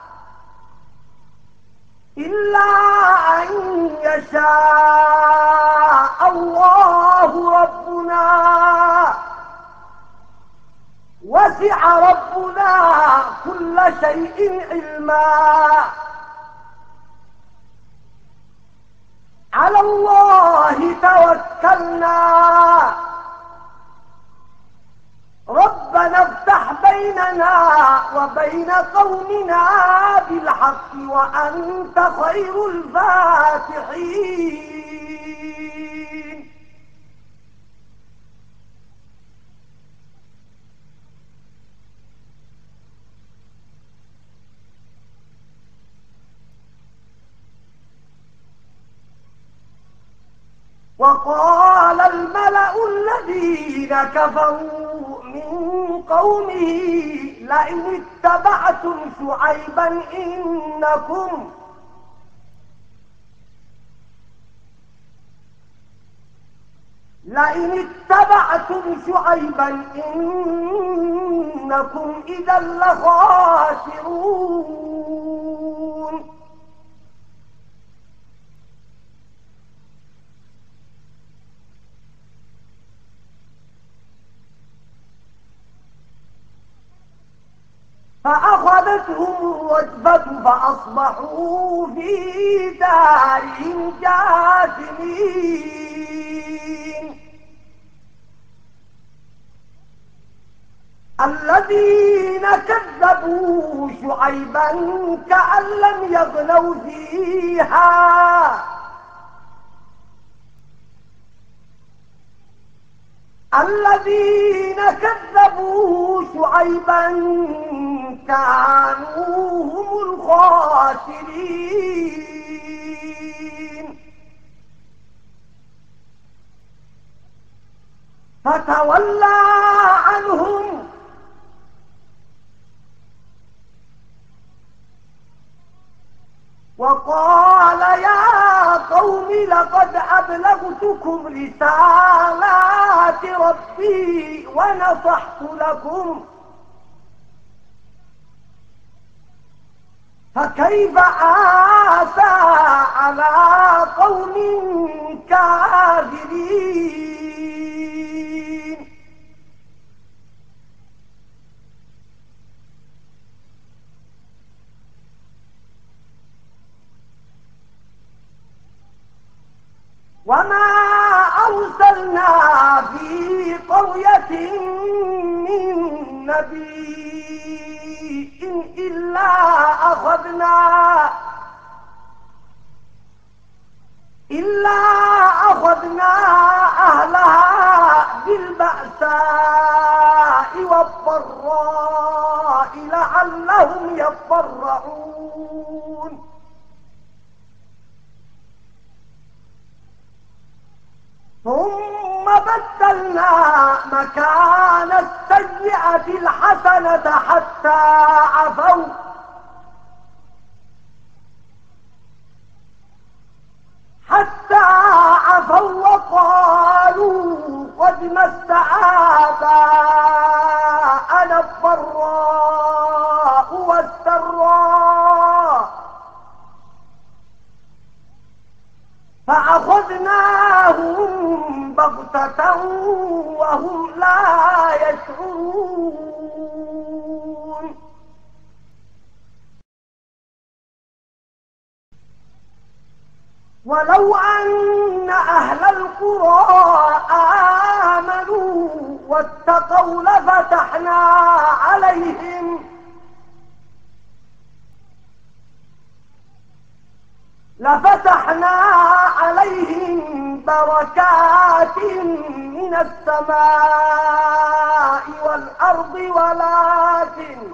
Speaker 1: إلا أن يشاء الله ربنا وسع ربنا كل شيء علما على الله توكلنا ربنا افتح بيننا وبين قومنا بالحق وأنت خير الفاتحين. وقال الملأ الذين كفروا من قومه لئن اتبعتم شعيبا إنكم لئن اتبعتم شعيبا إنكم إذا لخاسرون. فأخذتهم الرجفة فأصبحوا في دارهم جاثمين. الذين كذبوا شعيبا كأن لم يغنوا فيها الذين كذبوا شعيبا كانوا هم الخاسرين. فتولى عنهم وقال يا قوم لقد أبلغتكم رسالات ربي ونصحت لكم فكيف آسى على قوم كافرين. وما أرسلنا في قرية من نبي إلا أخذنا إلا أخذنا أهلها بالبأساء والضراء لعلهم يضرعون. ثم بدلنا مكان السيئة الحسنة حتى عفوا حتى عفوا وقالوا قد مس آباءنا الضراء والسراء فأخذناهم بغتة وهم لا يشعرون. ولو أن أهل القرى آمنوا واتقوا لفتحنا عليهم لفتحنا عليهم بركات من السماء والأرض ولكن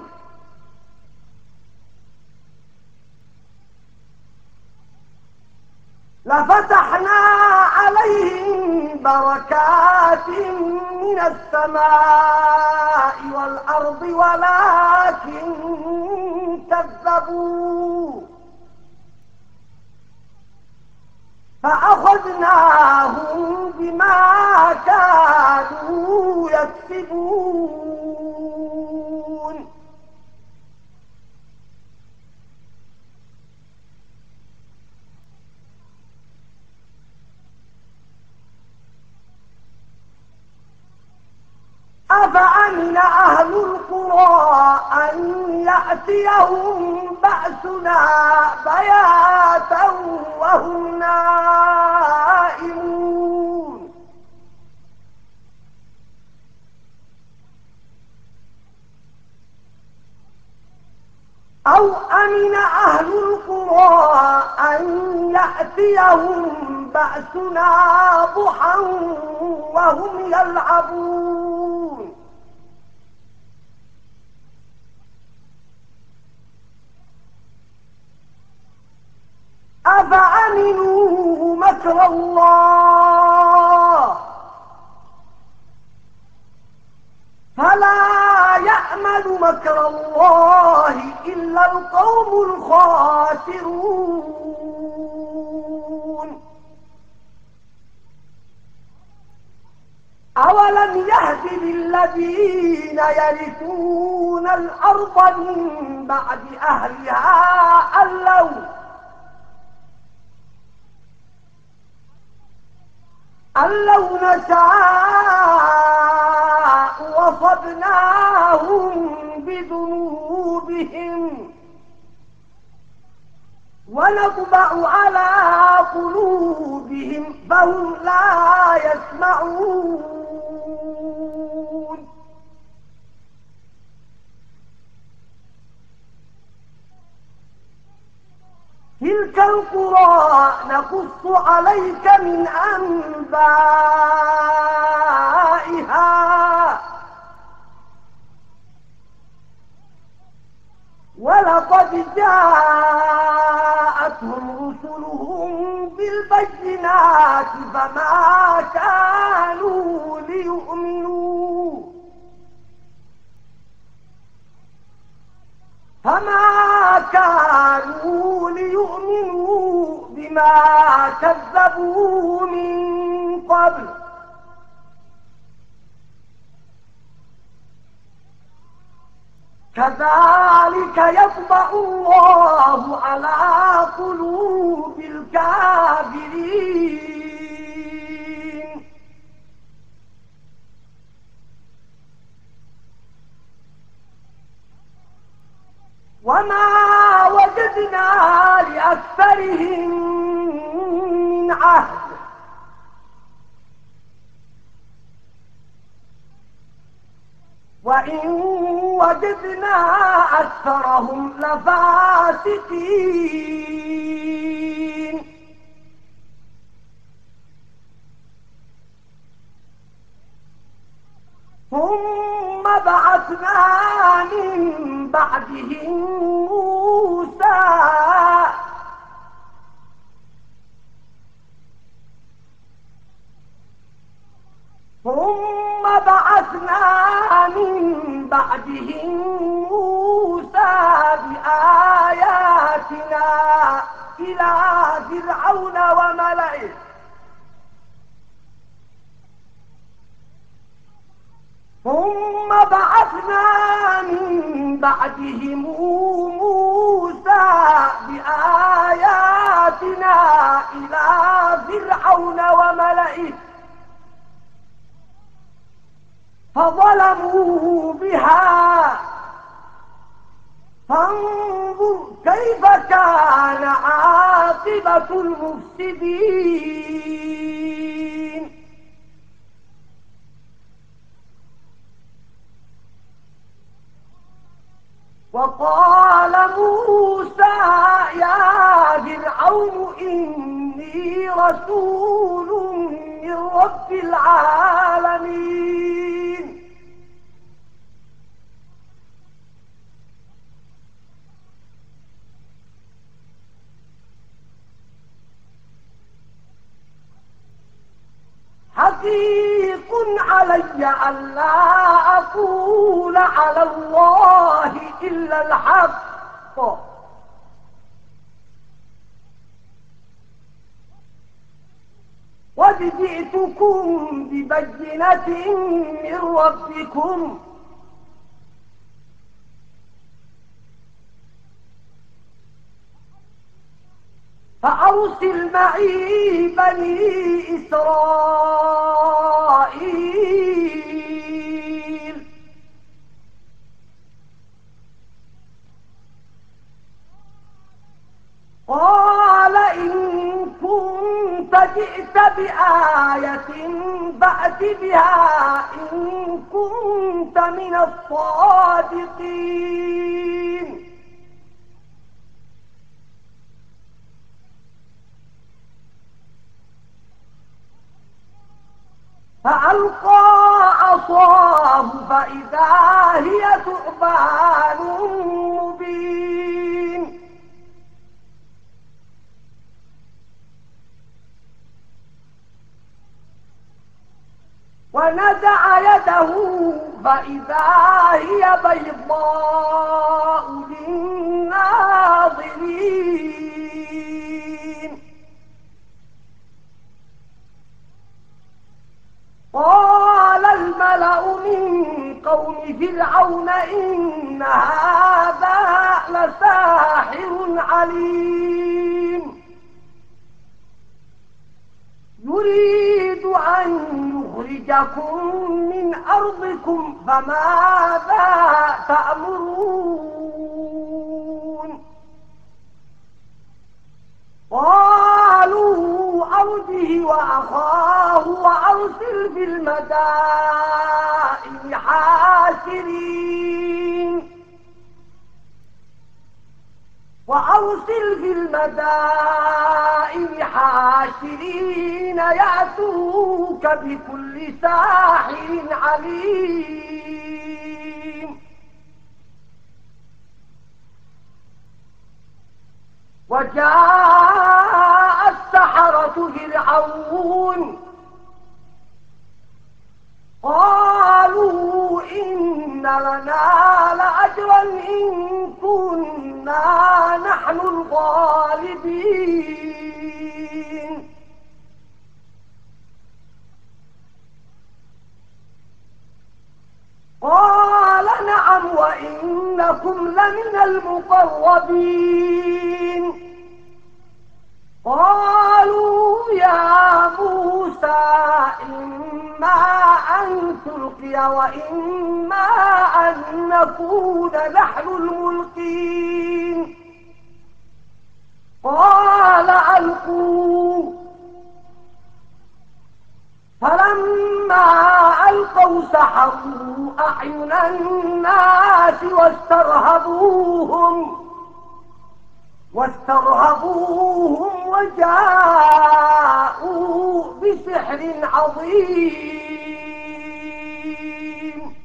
Speaker 1: لفتحنا عليهم بركات من السماء والأرض ولكن كذبوا فأخذناهم بما كانوا يكسبون. أفأمن أهل القرى أن يأتيهم بأسنا بياتا وهم نائمون. أو أمن أهل القرى أن يأتيهم بأسنا ضحى وهم يلعبون. أفأمنوا مكر الله فلا يأمن مكر الله إلا القوم الخاسرون. أولم يهد للذين يرثون الأرض من بعد أهلها أن لو أن لو نشاء وصبناهم بذنوبهم ونطبع على قلوبهم فهم لا يسمعون. تلك القرى نقص عليك من أنبائها ولقد جاءتهم رسلهم بالبينات فما كانوا ليؤمنوا فما كانوا ليؤمنوا بما كذبوا من قبل كذلك يطبع الله على قلوب الكافرين. وما وجدنا لأكثرهم من عهد وإن وجدنا أكثرهم لفاسقين. ثم بعثنا من بعدهم موسى ثم بعثنا من بعدهم موسى بآياتنا إلى فرعون وملئه ثم بعثنا من بعدهم موسى بآياتنا إلى فرعون وملئه فظلموا بها فانظر كيف كان عاقبة المفسدين. وقال موسى يا فرعون إني رسول من رب العالمين حقيق علي ألا أقول على الله إلا الحق قد جئتكم ببينة من ربكم فأرسل معي بني إسرائيل. قال إن كنت جئت بآية فأت بها إن كنت من الصادقين. فألقى عصاه فإذا هي ثعبان مبين. ونزع يده فإذا هي بيضاء للناظرين. قال الملأ من قوم فرعون إن هذا لساحر عليم يريد أن يخرجكم من أرضكم فماذا تأمرون؟ قالوا أرجه وأخاه وأرسل في المدائن حاشرين وأرسل في المدائن حاشرين يأتوك بكل ساحر عليم. وجاء السحرة فرعون قالوا إن لنا لأجرا إن كنا نحن الغالبين. قال نعم وإنكم لمن المقربين. قالوا يا موسى إما أن تلقي وإما أن نكون نحن الملقين. قال ألقوا. فلما ألقوا سحروا أعين الناس واسترهبوهم واسترهبوهم وجاءوا بسحر عظيم.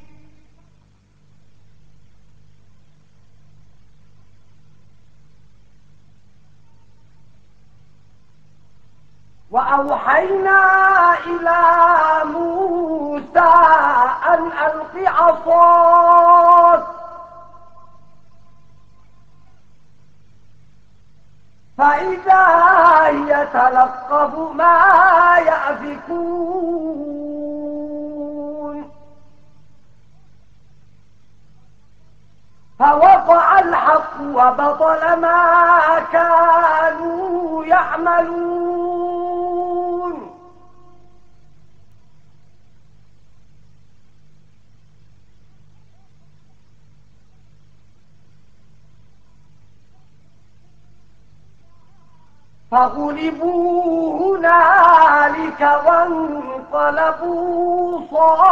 Speaker 1: وأوحينا إلى موسى أن ألق عصاك فإذا هي تلقف ما يأفكون. فوقع الحق وبطل ما كانوا يعملون. فغلبوا هنالك وانقلبوا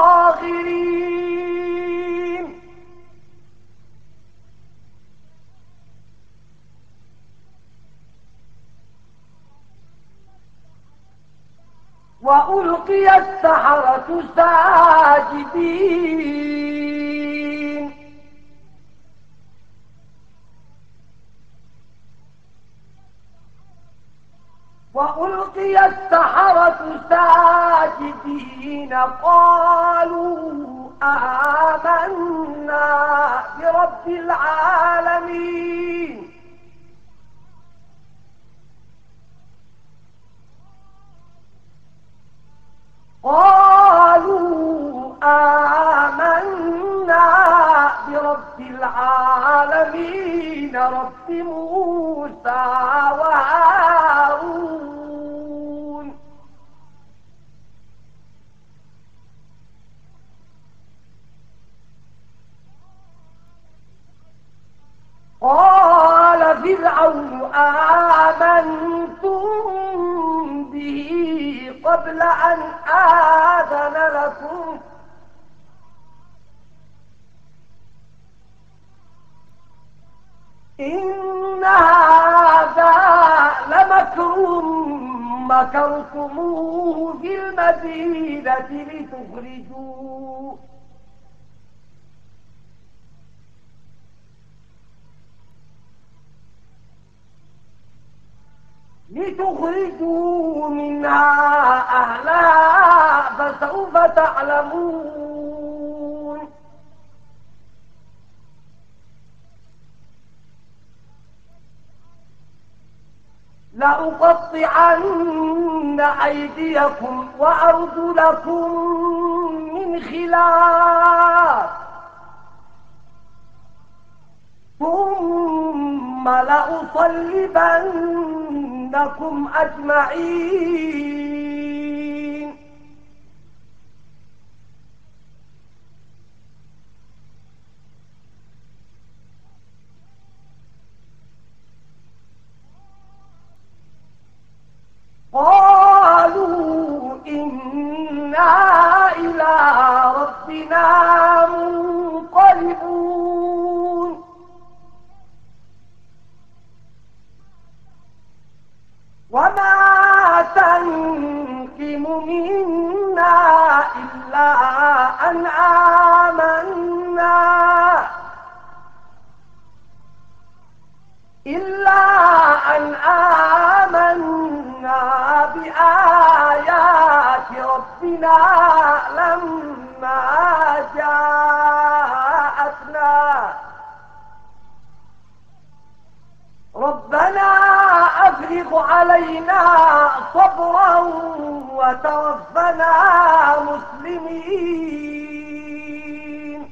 Speaker 1: صاغرين. وألقي السحرة ساجدين. وألقي السحرة ساجدين قالوا آمنا برب العالمين. قالوا آمنا برب العالمين رب موسى وهارون. قال فرعون آمنتم به قبل أن آذن لكم إن هذا لمكر مكرتموه في المدينة لتخرجوا لتخرجوا منها أهلها فسوف تعلمون. لأقطعن أيديكم وأرجلكم من خلاف ثم لأصلبنكم أجمعين. قالوا إنا إلى ربنا منقلبون. وما تنقم منا إلا أن آمنا إلا أن آمنا بآيات ربنا لما جاءتنا ربنا أفرغ علينا صبرا وتوفنا مسلمين.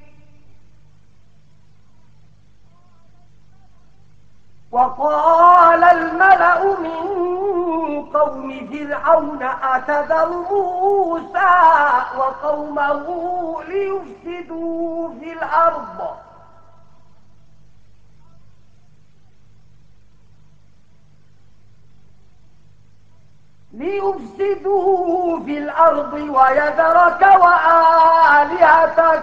Speaker 1: وقال الملأ من قوم فرعون أتذر موسى وقومه ليفسدوا في الأرض ليفسدوا في الأرض ويذرك وآلهتك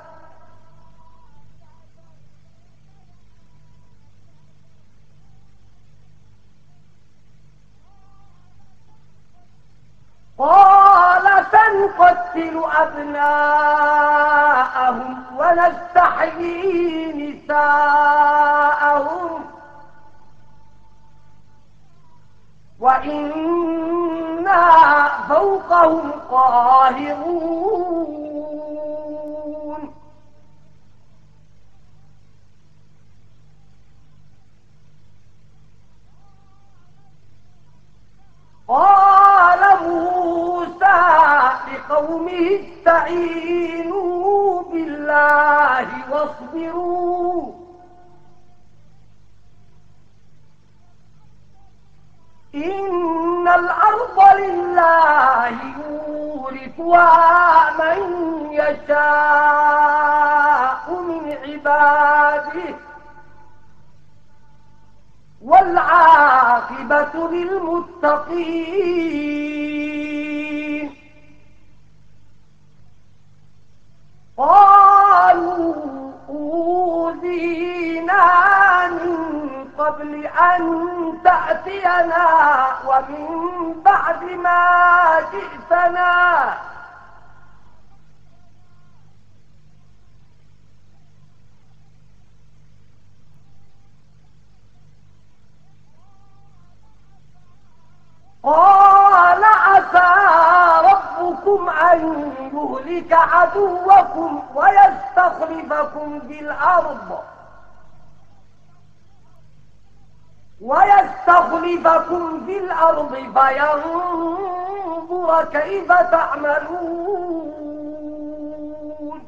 Speaker 1: قال سنقتل أبناءهم ونستحيي نساءهم وإنا فوقهم قاهرون. قال موسى لقومه استعينوا بالله واصبروا إن الأرض لله يورثها من يشاء من عباده والعاقبة للمتقين. قالوا أوذينا من قبل أن تأتينا ومن بعد ما جئتنا قال عسى ربكم أن يهلك عدوكم ويستخلفكم في الأرض ويستخلفكم في الأرض فينظر لننظر كيف تعملون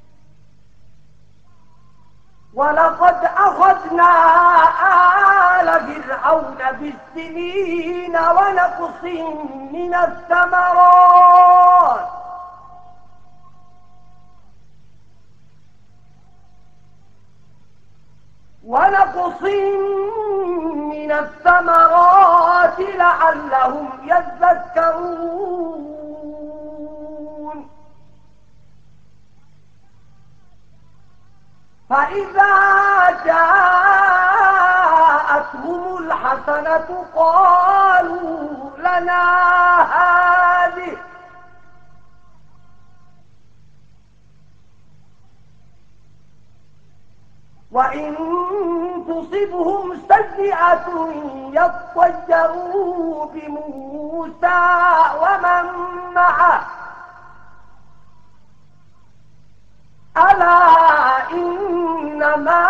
Speaker 1: ولقد أخذنا آل فرعون بالسنين ونقص من الثمرات ونقص من الثمرات لعلهم يذكرون فإذا جاءتهم الحسنة قالوا لنا هذه وإن تصبهم سيئة يطيروا بموسى ومن معه ألا إنما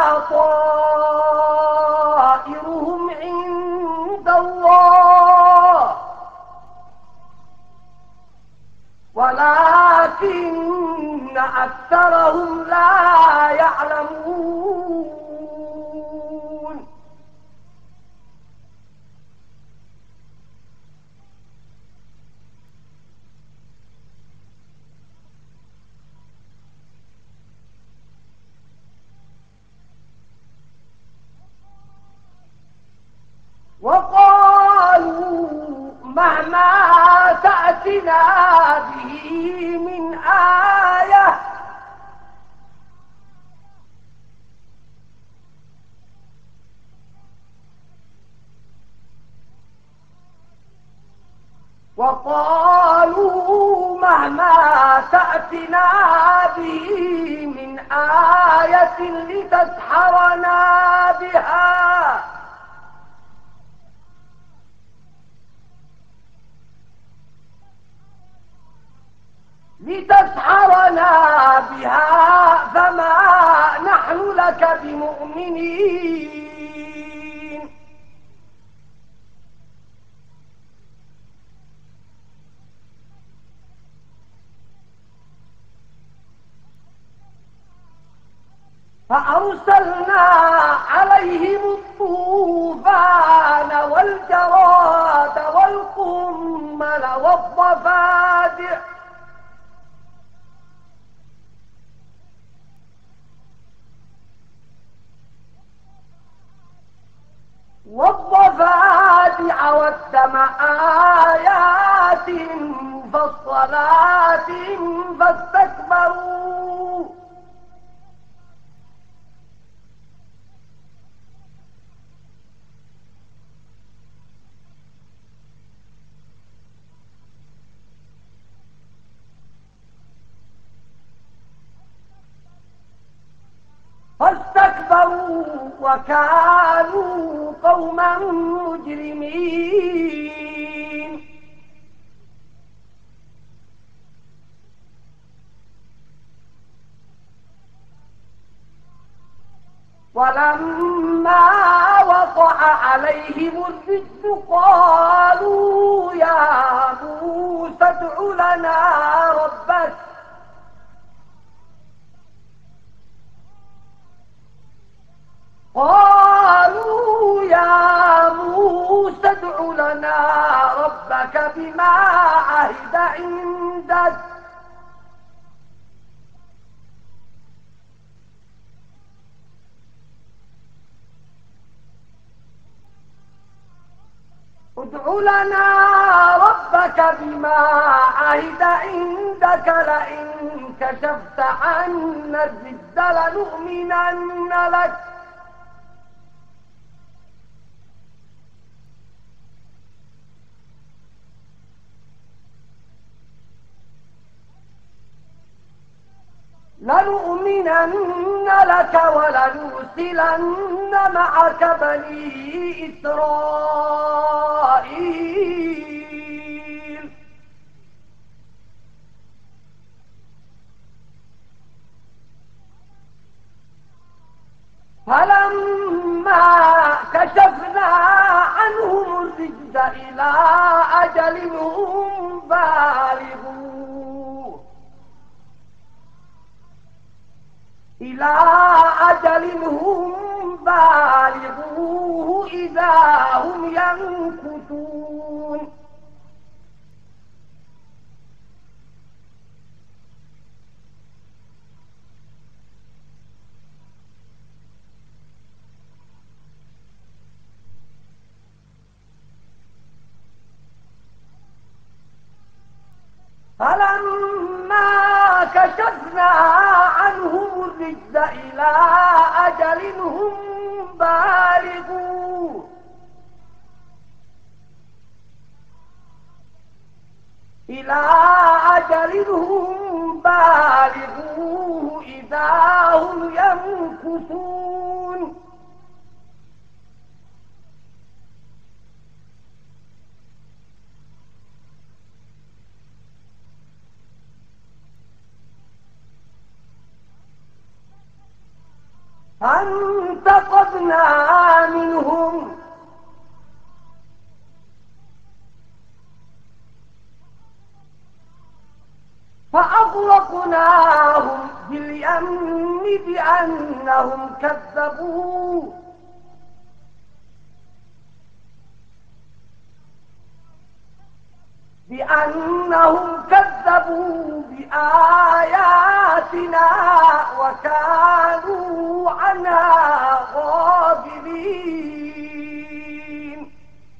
Speaker 1: طائرهم عند الله ولكن أكثرهم لا يعلمون وقالوا مهما تأتنا به من آية وقالوا مهما تأتنا به من آية لتسحرنا بها لتسحرنا بها فما نحن لك بمؤمنين فأرسلنا عليهم الطوفان والجراد والقمل والضفادع والضفادع والدم آيات مفصلات فاستكبروا فاستكبروا وكانوا قوما مجرمين ولما وقع عليهم الرجز قالوا يا موسى ادع لنا ربك قالوا يا موسى ادع لنا ربك بما عهد عندك ادع لنا ربك بما عهد عندك لئن كشفت عنا الرجز لنؤمنن لك لنؤمنن لك ولنرسلن معك بني إسرائيل فلما كشفنا عنهم الرجز إلى أجل هم بالغوه إلى أجل هم بالغوه إذا هم ينكثون فلما كشفنا عنهم الرجز إلى أجل هم بالغوه إلى أجل هم بالغوه إذا هم ينكثون فانتقمنا منهم فأغرقناهم باليم بأنهم كذبوا بأنهم كذبوا بآياتنا وكانوا عنها غافلين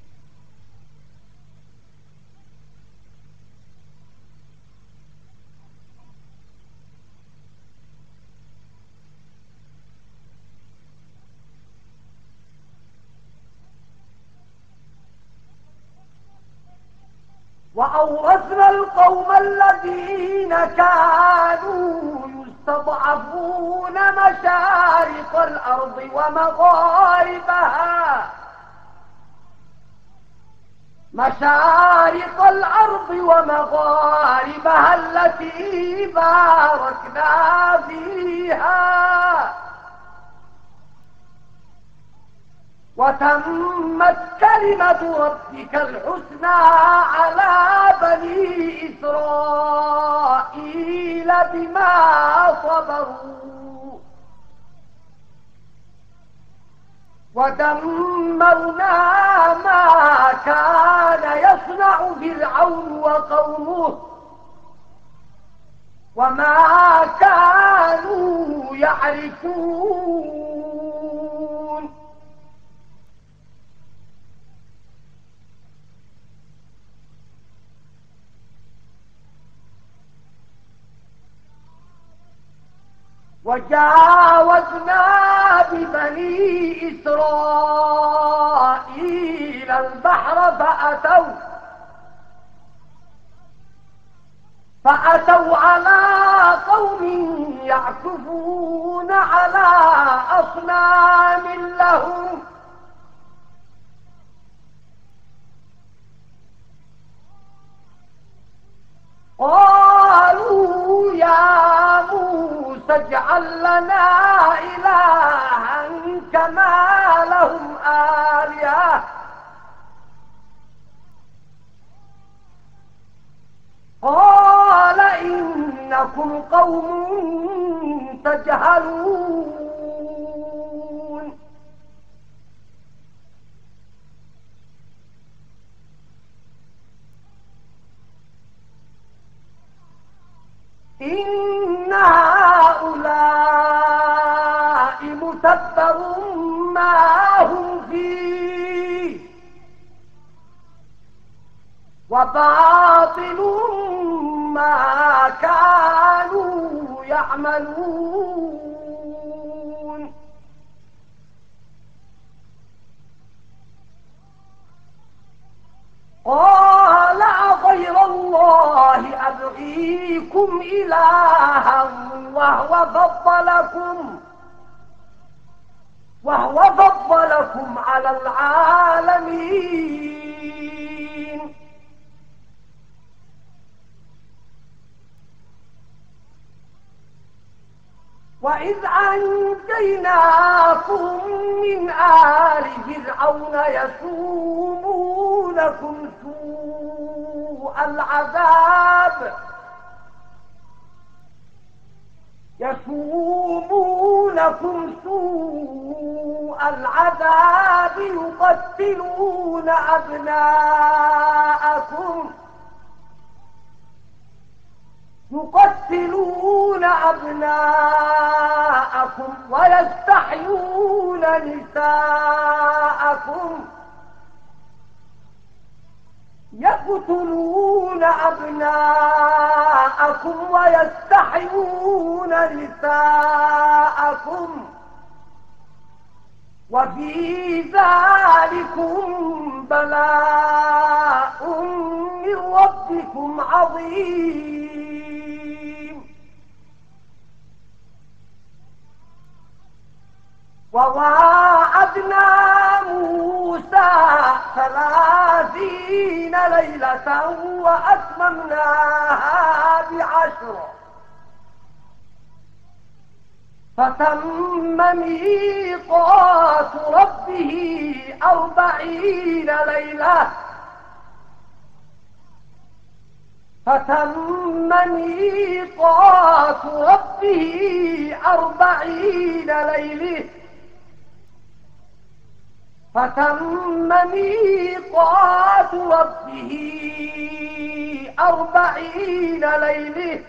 Speaker 1: وأورثنا القوم الذين كانوا يستضعفون مشارق الأرض ومغاربها مشارق الأرض ومغاربها التي باركنا فيها وتمت كلمة ربك الحسنى على بني إسرائيل بما صبروا ودمرنا ما كان يصنع فرعون وقومه وما كانوا يعرفون وجاوزنا ببني إسرائيل البحر فأتوا فأتوا على قوم يعكفون على أصنام لهم قالوا يا موسى اجعل لنا إلها كما لهم آلهة قال إنكم قوم تجهلون إن هؤلاء متبر ما هم فيه وباطل ما كانوا يعملون قال أغير الله أبغيكم إلها وهو فضلكم وهو فضلكم على العالمين وإذ أنجيناكم من آل فرعون يسومونكم سوء العذاب يسومونكم سوء العذاب يقتلون أبناءكم يقتلون أبناءكم ويستحيون نساءكم يقتلون أبناءكم ويستحيون نساءكم وفي ذلكم بلاء من ربكم عظيم. وواعدنا موسى ثلاثين ليلة وأتممناها بعشر فتم ميقات ربه أربعين ليلة فتم ميقات ربه أربعين ليلة فتم ميقات ربه أربعين ليلة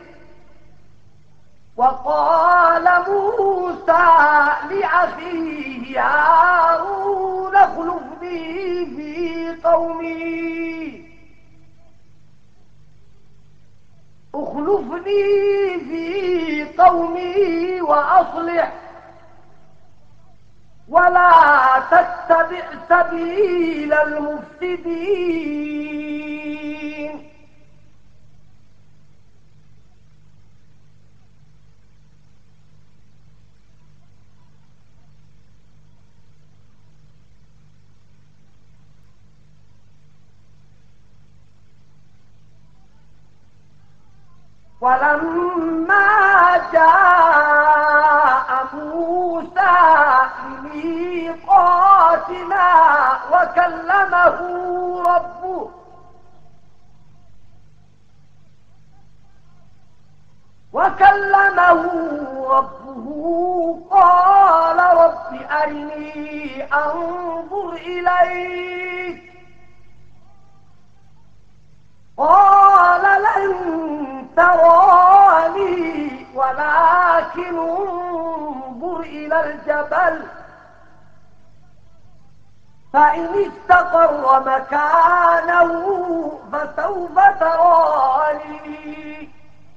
Speaker 1: وقال موسى لأخيه هارون اخلفني في قومي اخلفني في قومي وأصلح ولا تتبع سبيل المفسدين. ولما جاء موسى لميقاتنا وكلمه ربه وكلمه ربه قال رب أرني أنظر إليك قال لن تراني ولكن انظر إلى الجبل فإن استقر مكانه فسوف تراني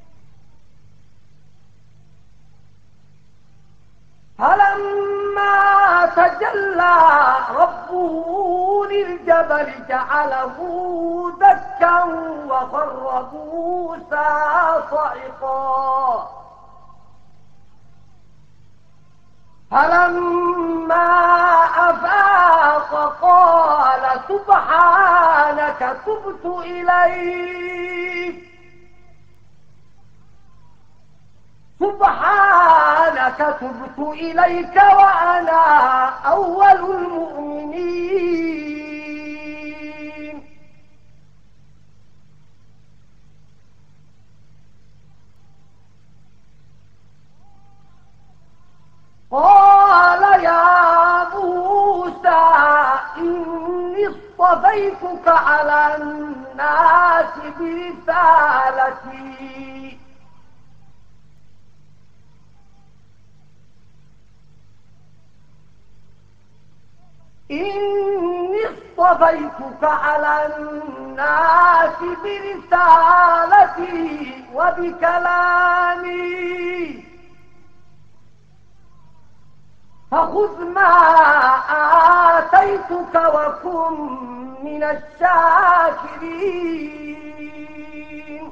Speaker 1: فلما تجلى ربه للجبل جعله دكا وخر موسى صعقا فلما أفاق قال سبحانك تبت إليك سبحانك تبت إليك وأنا أول المؤمنين. قال يا موسى إني اصطفيتك على الناس برسالتي إني اصطفيتك على الناس برسالتي وبكلامي فخذ ما آتيتك وكن من الشاكرين.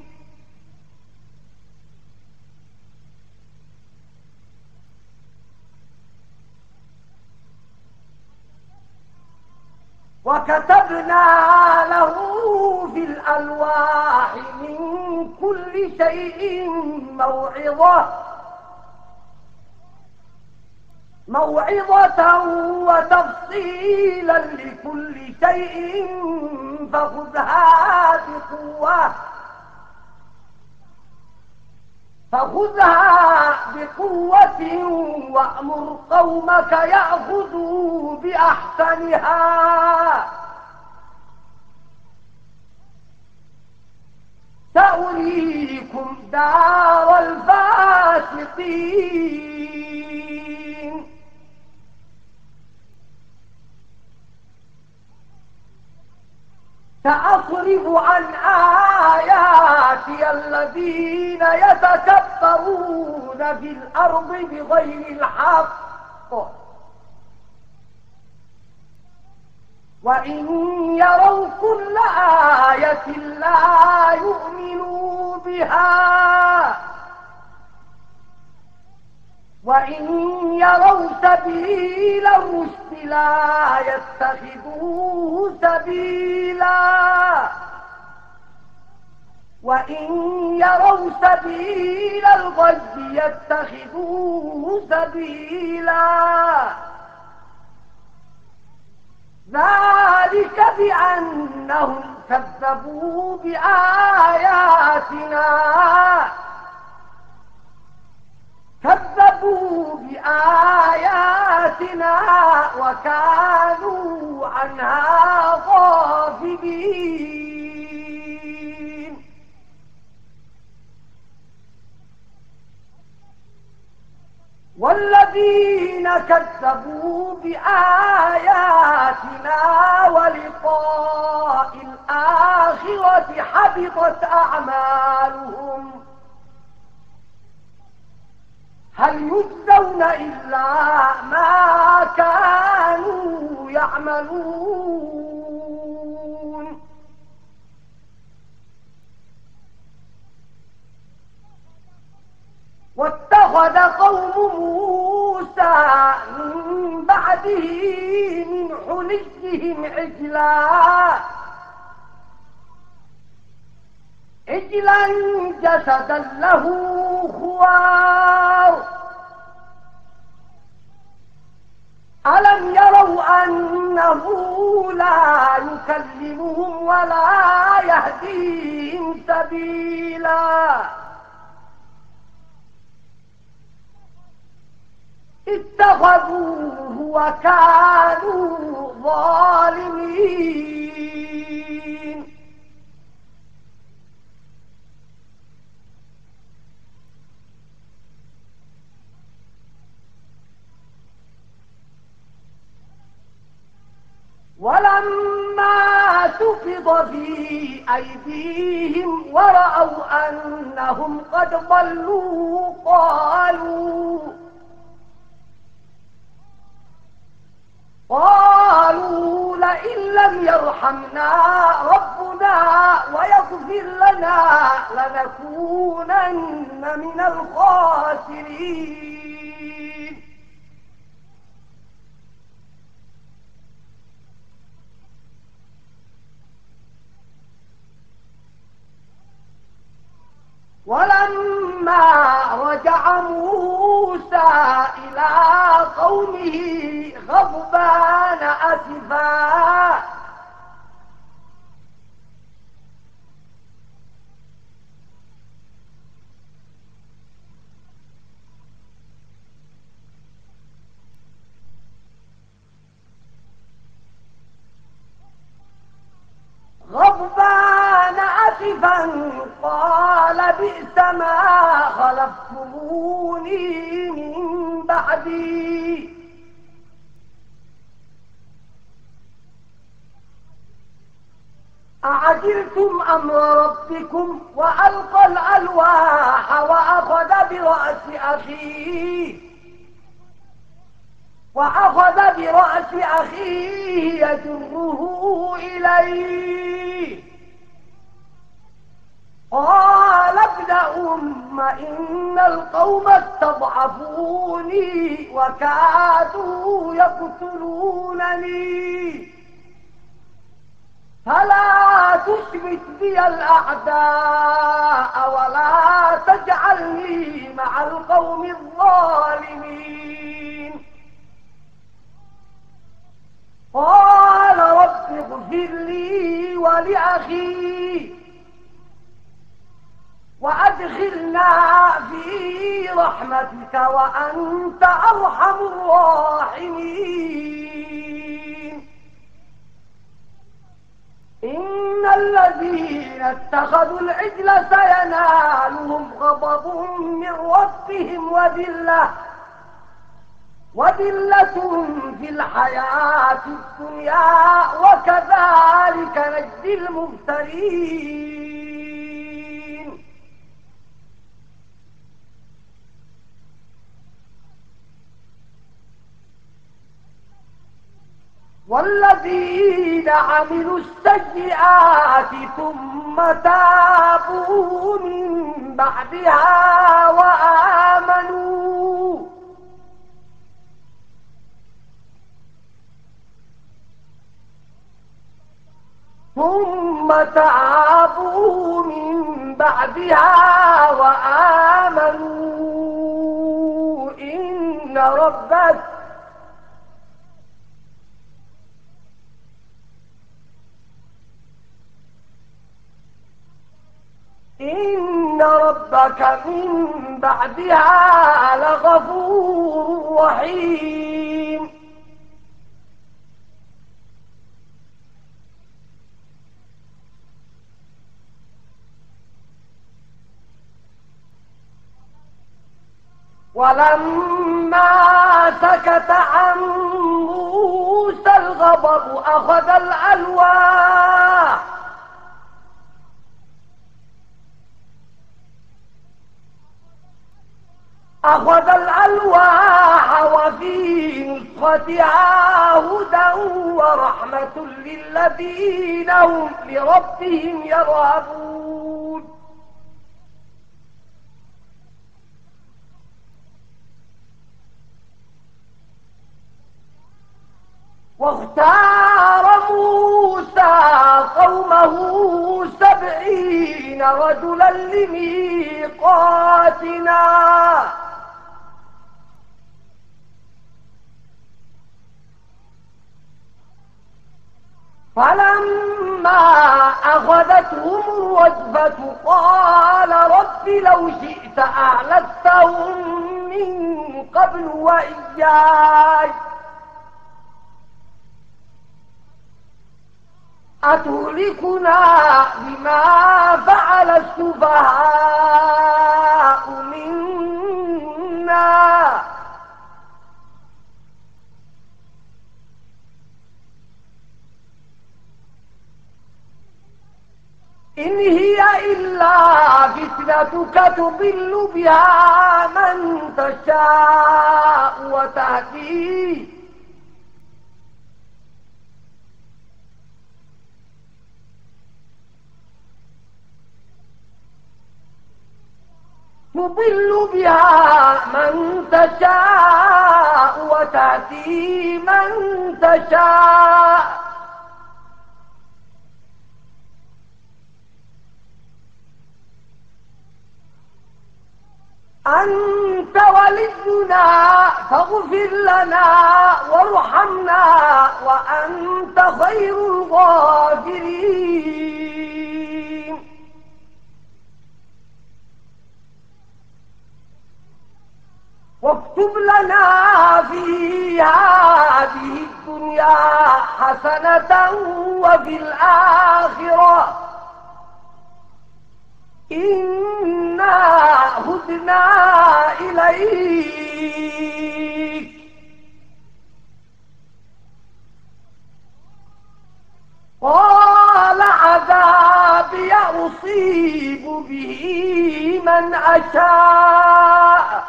Speaker 1: وكتبنا له في الألواح من كل شيء موعظة موعظة وتفصيلا لكل شيء فخذها بقوة فخذها بقوة وأمر قومك يأخذوا بأحسنها سأريكم دار الفاسقين. سأصرف عن آياتي الذين يتكبرون في الأرض بغير الحق وإن يروا كل آية لا يؤمنوا بها وإن يروا سبيل الرشد لا يتخذوه سبيلا وإن يروا سبيل الغي يتخذوه سبيلا ذلك بأنهم كذبوا بآياتنا كذبوا بآياتنا وكانوا عنها غافلين. والذين كذبوا بآياتنا ولقاء الآخرة حبطت أعمالهم هل يجزون إلا ما كانوا يعملون. واتخذ قوم موسى من بعده من حليهم عجلا عجلا جسدا له خوار ألم يروا أنه لا يكلمهم ولا يهديهم سبيلا اتخذوه وكانوا ظالمين. ولما سقط في أيديهم ورأوا أنهم قد ضلوا قالوا قالوا لئن لم يرحمنا ربنا ويغفر لنا لنكونن من الخاسرين. ولما رجع موسى إلى قومه غضبان أسفا غضبان أسفا قال بئس ما خلفتموني من بعدي أعجلتم أمر ربكم وألقى الألواح وأخذ برأس أخيه وأخذ برأس أخيه يجره إليه قال ابن أم إن القوم استضعفوني وكادوا يقتلونني فلا تشمت بي الأعداء ولا تجعلني مع القوم الظالمين. ولأخي وأدخلنا في رحمتك وأنت أرحم الراحمين. إن الذين اتخذوا العجل سينالهم غضب من ربهم وذلة وذلة في الحياة الدنيا وكذلك نجزي المفترين. والذين عملوا السيئات ثم تابوا من بعدها وآمنوا ثم تابوا من بعدها وآمنوا إن ربك إن ربك من بعدها لغفور رحيم. ولما سكت عن موسى الغضب أخذ الألواح أخذ الألواح وفي نسختها هدى ورحمة للذين هم لربهم يرهبون. واختار موسى قومه سبعين رجلا لميقاتنا فلما أخذتهم الرجفة قال رب لو شئت أهلكتهم من قبل وإياي أتهلكنا بما فعل السفهاء منا إن هي إلا فتنتك تضل بها من تشاء وتهدي تضل بها من تشاء وتهدي من تشاء أنت ولينا فاغفر لنا وارحمنا وأنت خير الغافرين. واكتب لنا في هذه الدنيا حسنة وفي الآخرة إنا هدنا إليك. قال عذابي أصيب به من أشاء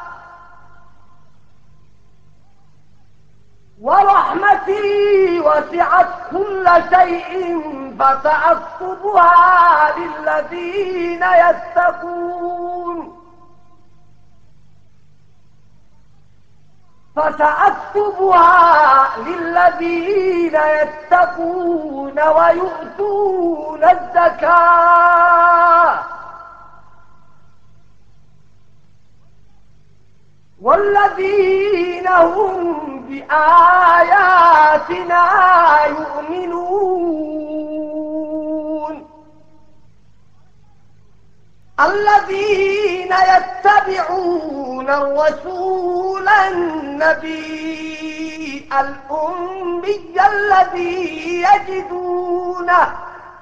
Speaker 1: ورحمتي وسعت كل شيء فسأكتبها للذين يتقون فسأكتبها للذين يتقون ويؤتون الزكاة والذين هم بآياتنا يؤمنون. الذين يتبعون الرسول النبي الأمي الذي يجدونه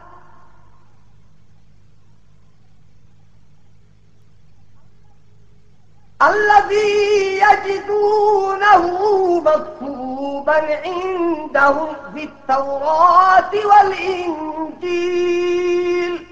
Speaker 1: الذي يجدونه مكتوبا عندهم في التوراة والإنجيل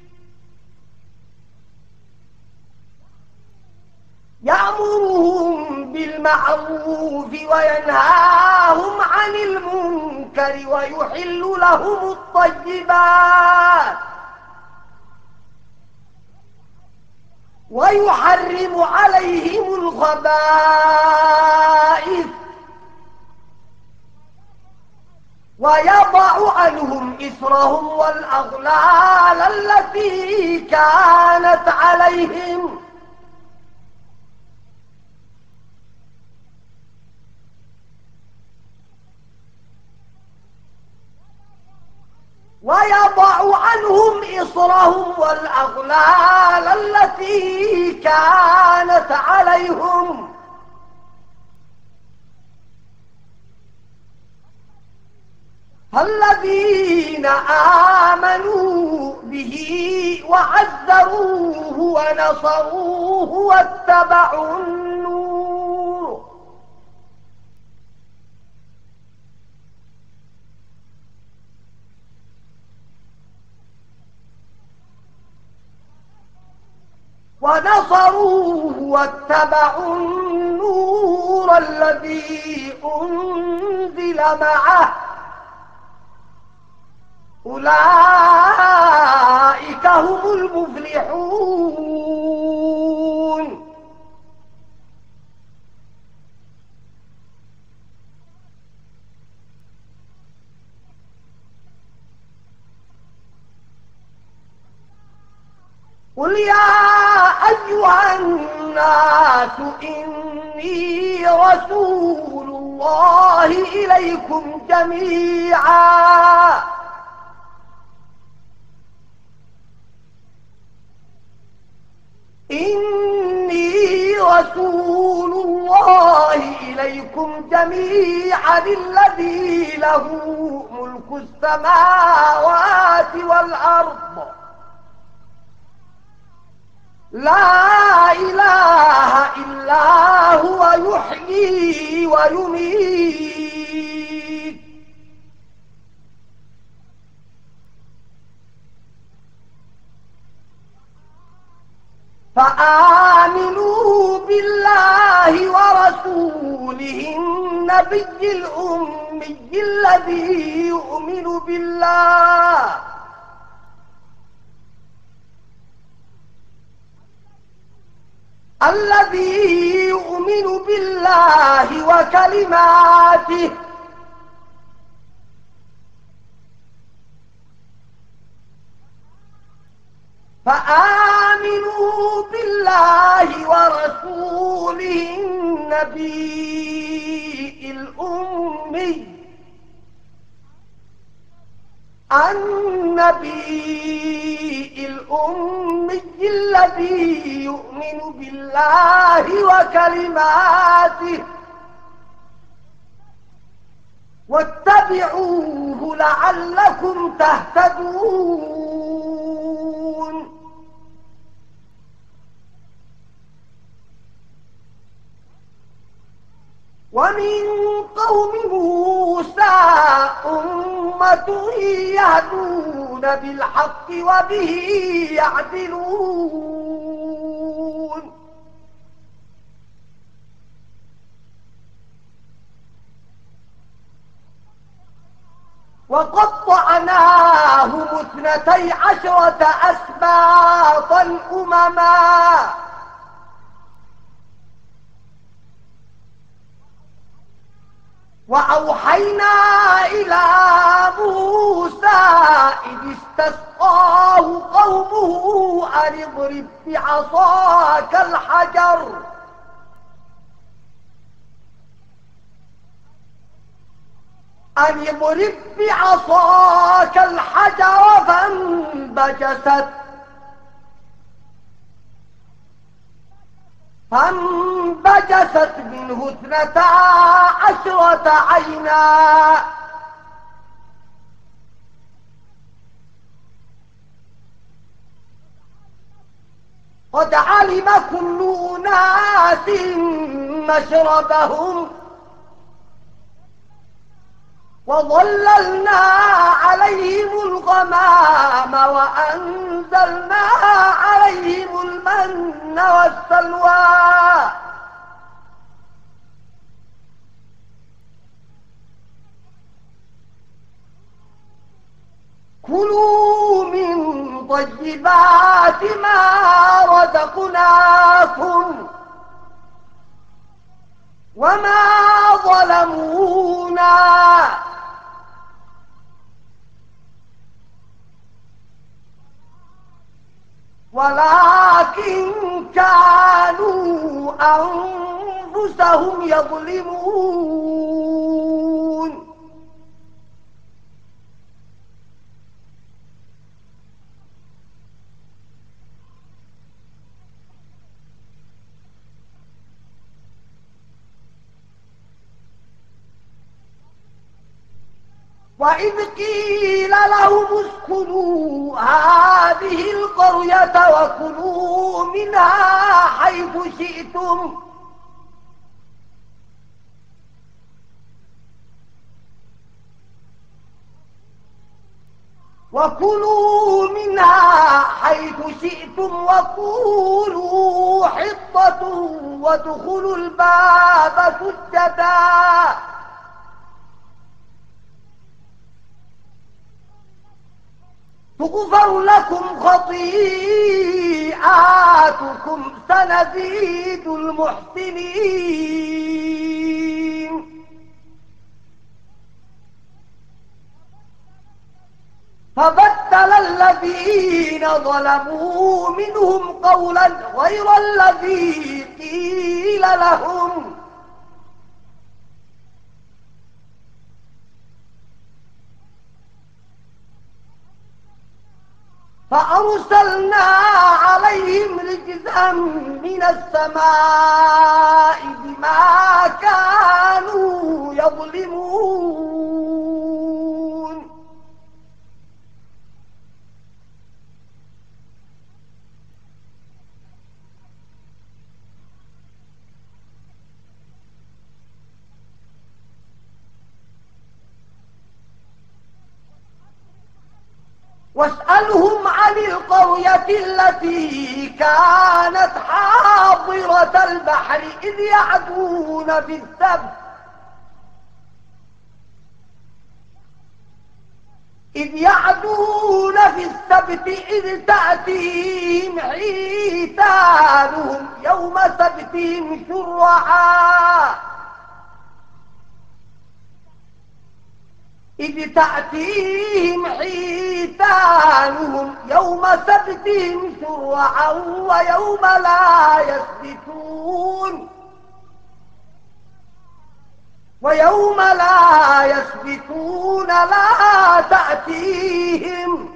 Speaker 1: يأمرهم بالمعروف وينهاهم عن المنكر ويحل لهم الطيبات ويحرم عليهم الخبائث ويضع عنهم إثرهم والأغلال التي كانت عليهم ويضع عنهم إصرهم والأغلال التي كانت عليهم فالذين آمنوا به وعزروه ونصروه واتبعوا النور ونصروه واتبعوا النور الذي أنزل معه أولئك هم المفلحون. قل يا أيها الناس إني رسول الله إليكم جميعا إني رسول الله إليكم جميعا الذي له ملك السماوات والأرض لا إله إلا هو يحيي ويميت فآمنوا بالله ورسوله النبي الأمي الذي يؤمن بالله الذي يؤمن بالله وكلماته فآمنوا بالله ورسوله النبي الأمي النبي الأمي الذي يؤمن بالله وكلماته واتبعوه لعلكم تهتدون. ومن قوم موسى أمة يهدون بالحق وبه يعدلون. وقطعناهم اثنتي عشرة أسباطا أمما وأوحينا إلى موسى إذ استسقاه قومه أن اضرب بعصاك الحجر أن اضرب بعصاك الحجر فانبجست فانبجست منه اثنتا عشرة عينا قد علم كل أناس مشربهم وظللنا عليهم الغمام وأنزلنا عليهم المن والسلوى كلوا من طيبات ما رزقناكم وما ظلمونا ولكن كانوا أنفسهم يظلمون وإذ قيل لهم اسكنوا هذه القرية وكلوا منها حيث شئتم وكلوا منها حيث شئتم وقولوا حطة وادخلوا الباب سجدا تغفر لكم خطيئاتكم سنزيد المحسنين فبدل الذين ظلموا منهم قولا غير الذي قيل لهم فأرسلنا عليهم رجزا من السماء بما كانوا يظلمون واسألهم عن القرية التي كانت حاضرة البحر إذ يعدون في السبت إذ يعدون في السبت إذ تأتيهم حيتانهم يوم سبتهم شرعا إذ تأتيهم حيتانهم يوم سبتهم شرعا ويوم لا يسبتون ويوم لا يسبتون لا تأتيهم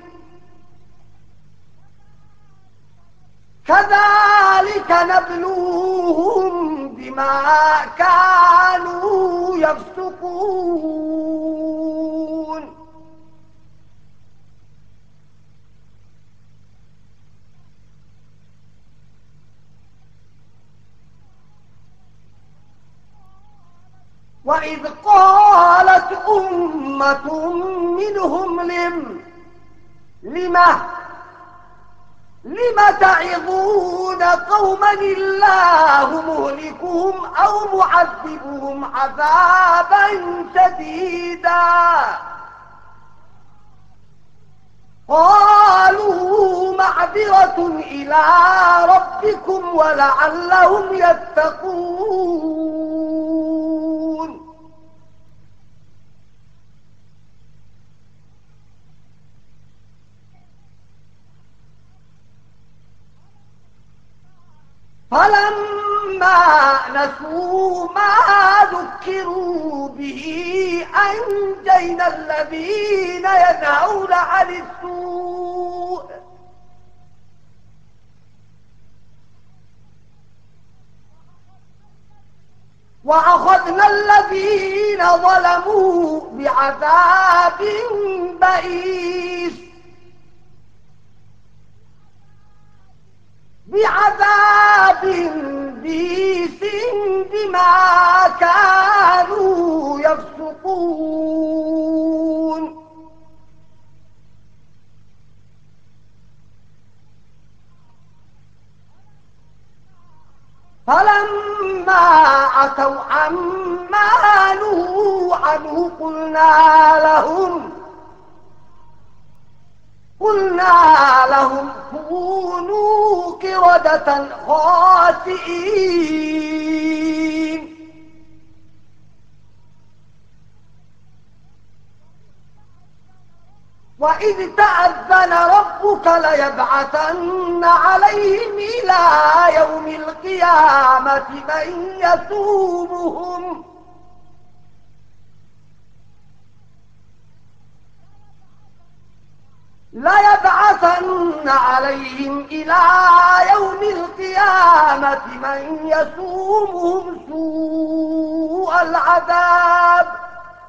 Speaker 1: كذلك نبلوهم بما كانوا يفسقون وإذ قالت أمة منهم لم لما لم تعظون قوما الله مهلكهم أو معذبهم عذابا شديدا قالوا معذرة إلى ربكم ولعلهم يتقون فلما نسوا ما ذكروا به أنجينا الذين ينهون عن السوء وأخذنا الذين ظلموا بعذاب بئيس بعذاب بئيس بما كانوا يفسقون. فلما عتوا عما نهوا عنه قلنا لهم قلنا لهم كونوا قردة خاسئين. وإذ تأذن ربك ليبعثن عليهم إلى يوم القيامة من يسومهم ليبعثن عليهم إلى يوم القيامة من يسومهم سوء العذاب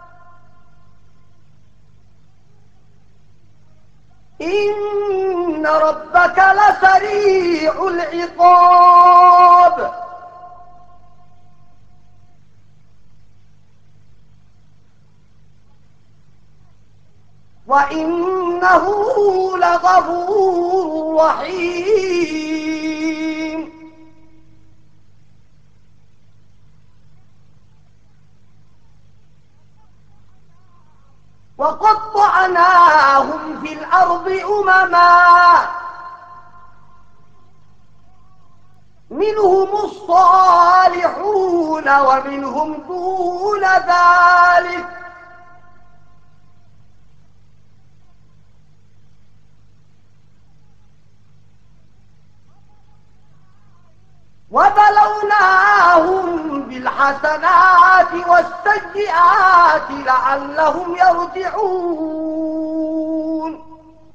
Speaker 1: إن ربك لسريع العقاب وإنه لغفور رحيم. وقطعناهم في الأرض أمما منهم الصالحون ومنهم دون ذلك وبلوناهم بالحسنات والسيئات لعلهم يرجعون.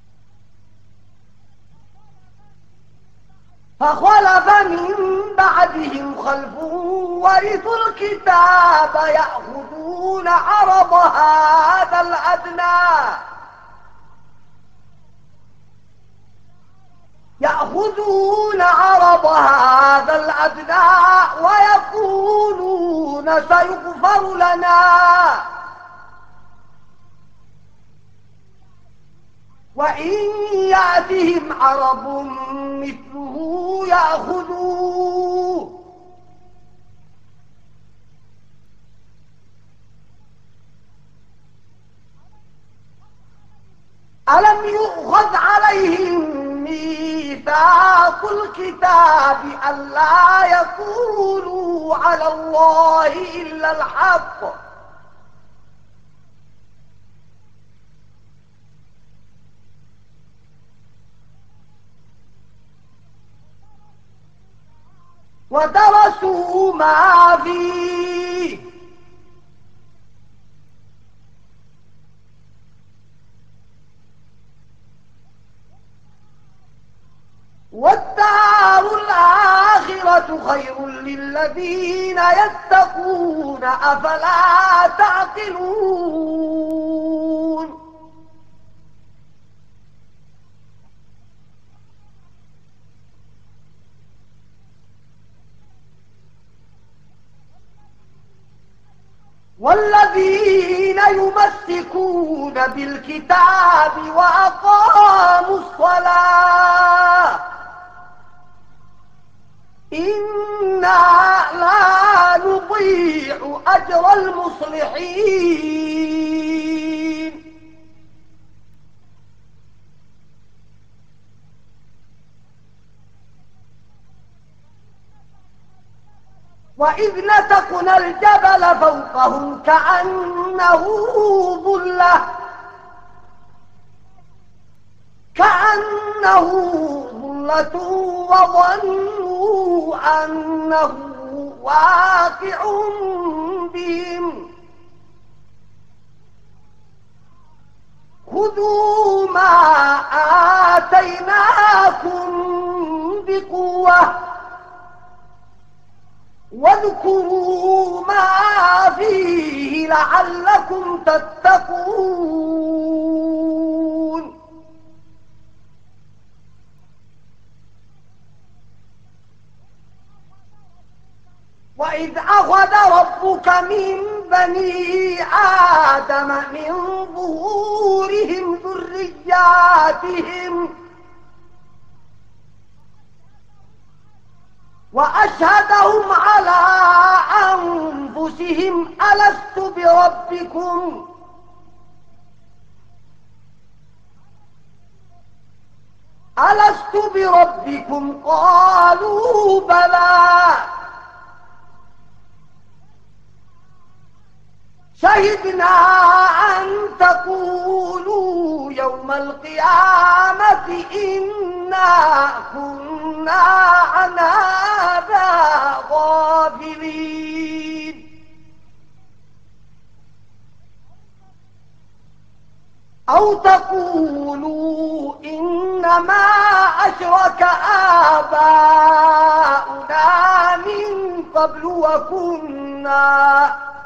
Speaker 1: فخلف من بعدهم خلف ورثوا الكتاب يأخذون عرض هذا الأدنى يأخذون عرض هذا الأدنى ويقولون سيغفر لنا وإن يأتهم عرض مثله يأخذوه ألم يؤخذ عليهم ميثاق الكتاب ألا يقولوا على الله إلا الحق ودرسوا ما فيه والدار الآخرة خير للذين يتقون أفلا تعقلون. والذين يمسكون بالكتاب وأقاموا الصلاة إنا لا نضيع أجر المصلحين. وإذ نتقنا الجبل فوقهم كأنه ظلة كأنه ظلة وظنوا أنه واقع بهم خذوا ما آتيناكم بقوة واذكروا ما فيه لعلكم تتقون. وإذ أخذ ربك من بني آدم من ظهورهم ذرياتهم وأشهدهم على أنفسهم ألست بربكم ألست بربكم قالوا بلى شهدنا أن تقولوا يوم القيامة إنا كنا عن هذا غافلين أو تقولوا إنما أشرك آباؤنا من قبل وكنا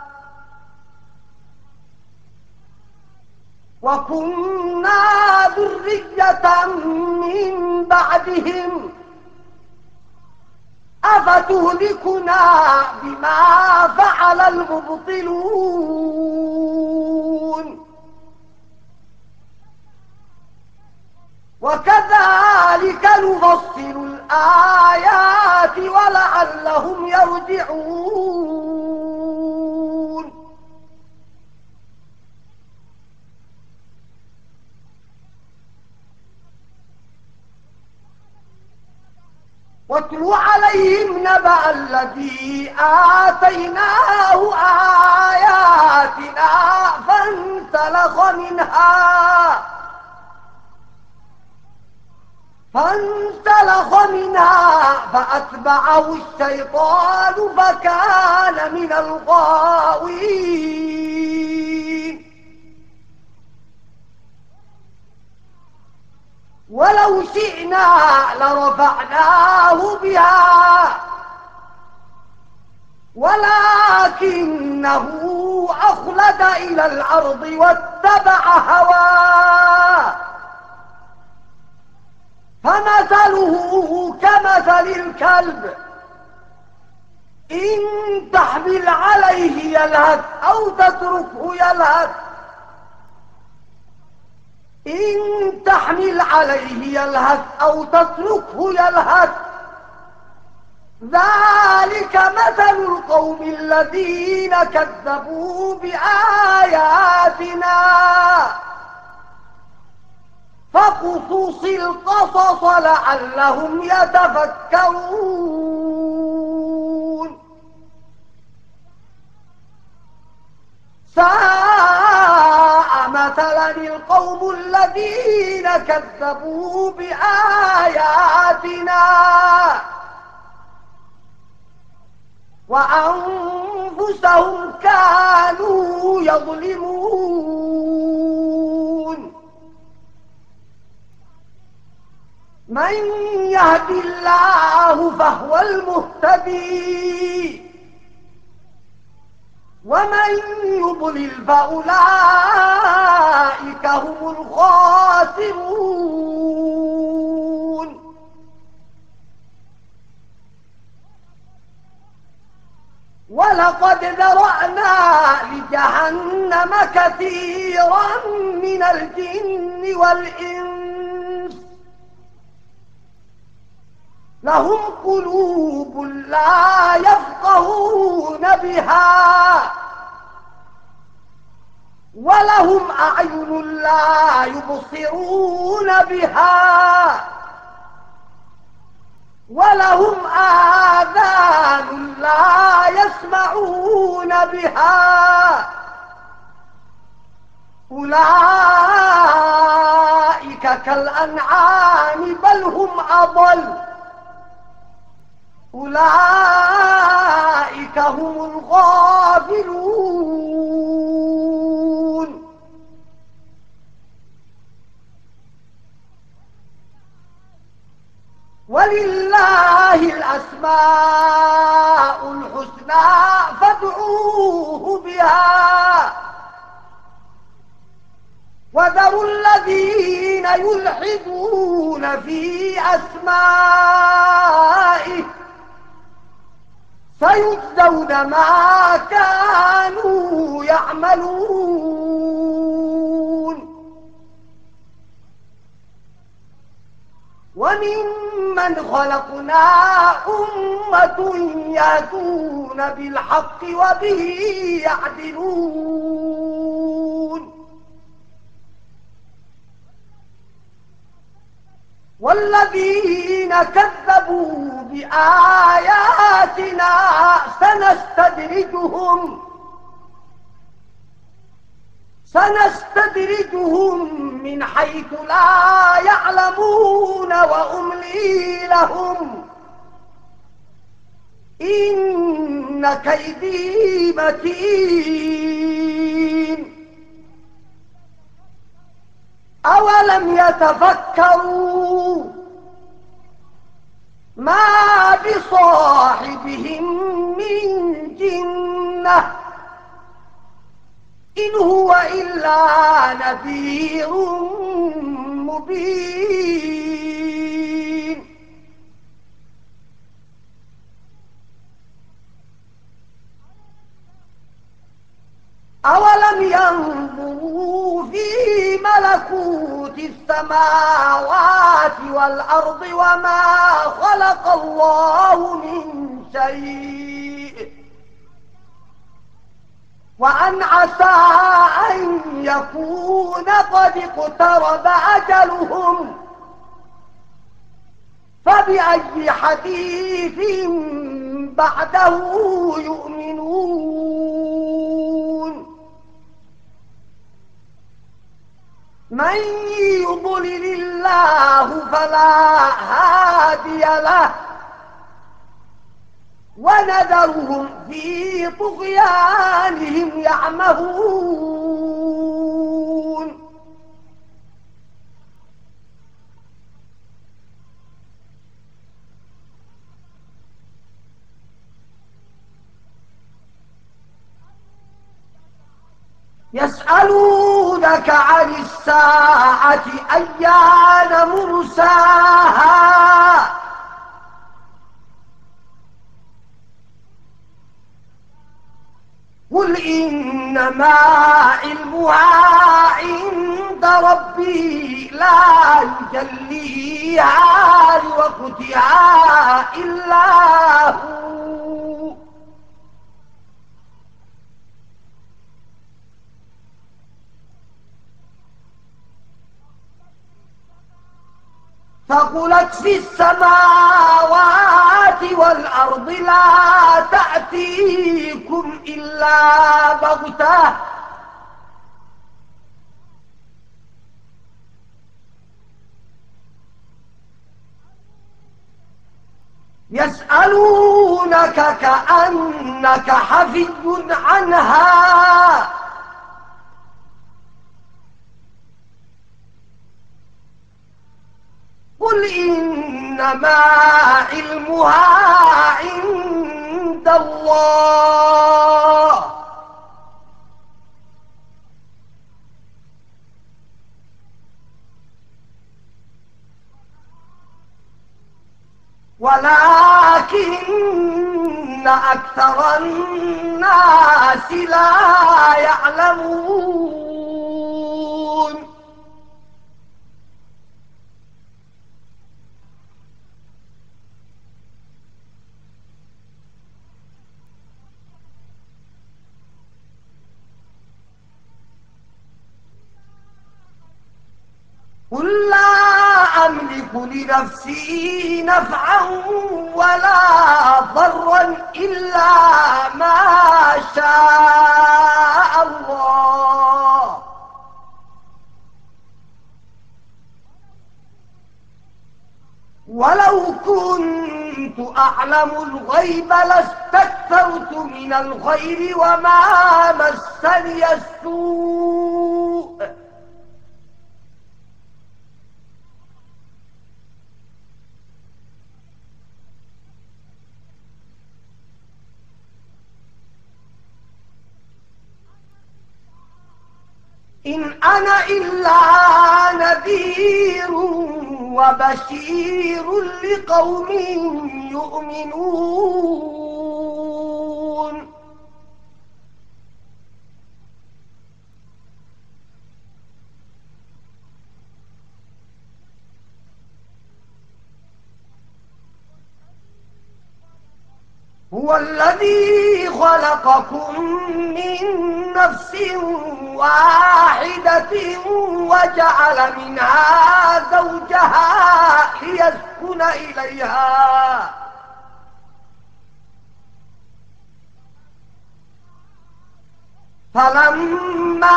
Speaker 1: وكنا ذرية من بعدهم أفتهلكنا بما فعل المبطلون. وكذلك نفصل الآيات ولعلهم يرجعون. واتل عليهم نبأ الذي آتيناه آياتنا فانسلخ منها فانسلخ منها فأتبعه الشيطان فكان من الغاوين. ولو شئنا لرفعناه بها ولكنه أخلد إلى الأرض واتبع هواه فمثله كمثل الكلب إن تحمل عليه يلهث أو تتركه يلهث إن تحمل عليه يلهث أو تتركه يلهث ذلك مثل القوم الذين كذبوا بآياتنا فقصص القصص لعلهم يتفكرون. ساء مثلا القوم الذين كذبوا بآياتنا وأنفسهم كانوا يظلمون. من يهد الله فهو المهتدي ومن يضلل فأولئك هم الخاسرون. ولقد ذرأنا لجهنم كثيرا من الجن والإنس لهم قلوب لا يفقهون بها ولهم أعين لا يبصرون بها ولهم آذان لا يسمعون بها أولئك كالأنعام بل هم أضل أولئك هم الغافلون. ولله الأسماء الحسنى فادعوه بها وذروا الذين يلحدون في أسمائه سيجزون ما كانوا يعملون. وممن خلقنا أمة يهدون بالحق وبه يعدلون والذين كذبوا بآياتنا سنستدرجهم سنستدرجهم من حيث لا يعلمون وأملي لهم إن كيدي متين. أولم يتفكروا ما بصاحبهم من جنة إن هو إلا نذير مبين. أولم ينظروا في ملكوت السماوات والأرض وما خلق الله من شيء وأن عسى أن يكون قد اقترب أجلهم فبأي حديث بعده يؤمنون. من يضلل الله فلا هادي له ونذرهم في طغيانهم يعمهون. يسألونك عن الساعة أيان مرساها قل إنما علمها عند ربي لا يجليها لوقتها إلا هو ثقلت في السماوات والأرض لا تأتيكم إلا بغتة يسألونك كأنك حفي عنها قل إنما علمها عند الله ولكن أكثر الناس لا يعلمون. قل لا أملك لنفسي نفعا ولا ضرا إلا ما شاء الله ولو كنت أعلم الغيب لاستكثرت من الخير وما مسني السوء إن أنا إلا نذير وبشير لقوم يؤمنون هو الذي خلقكم من نفس واحدة وجعل منها زوجها ليسكن إليها فلما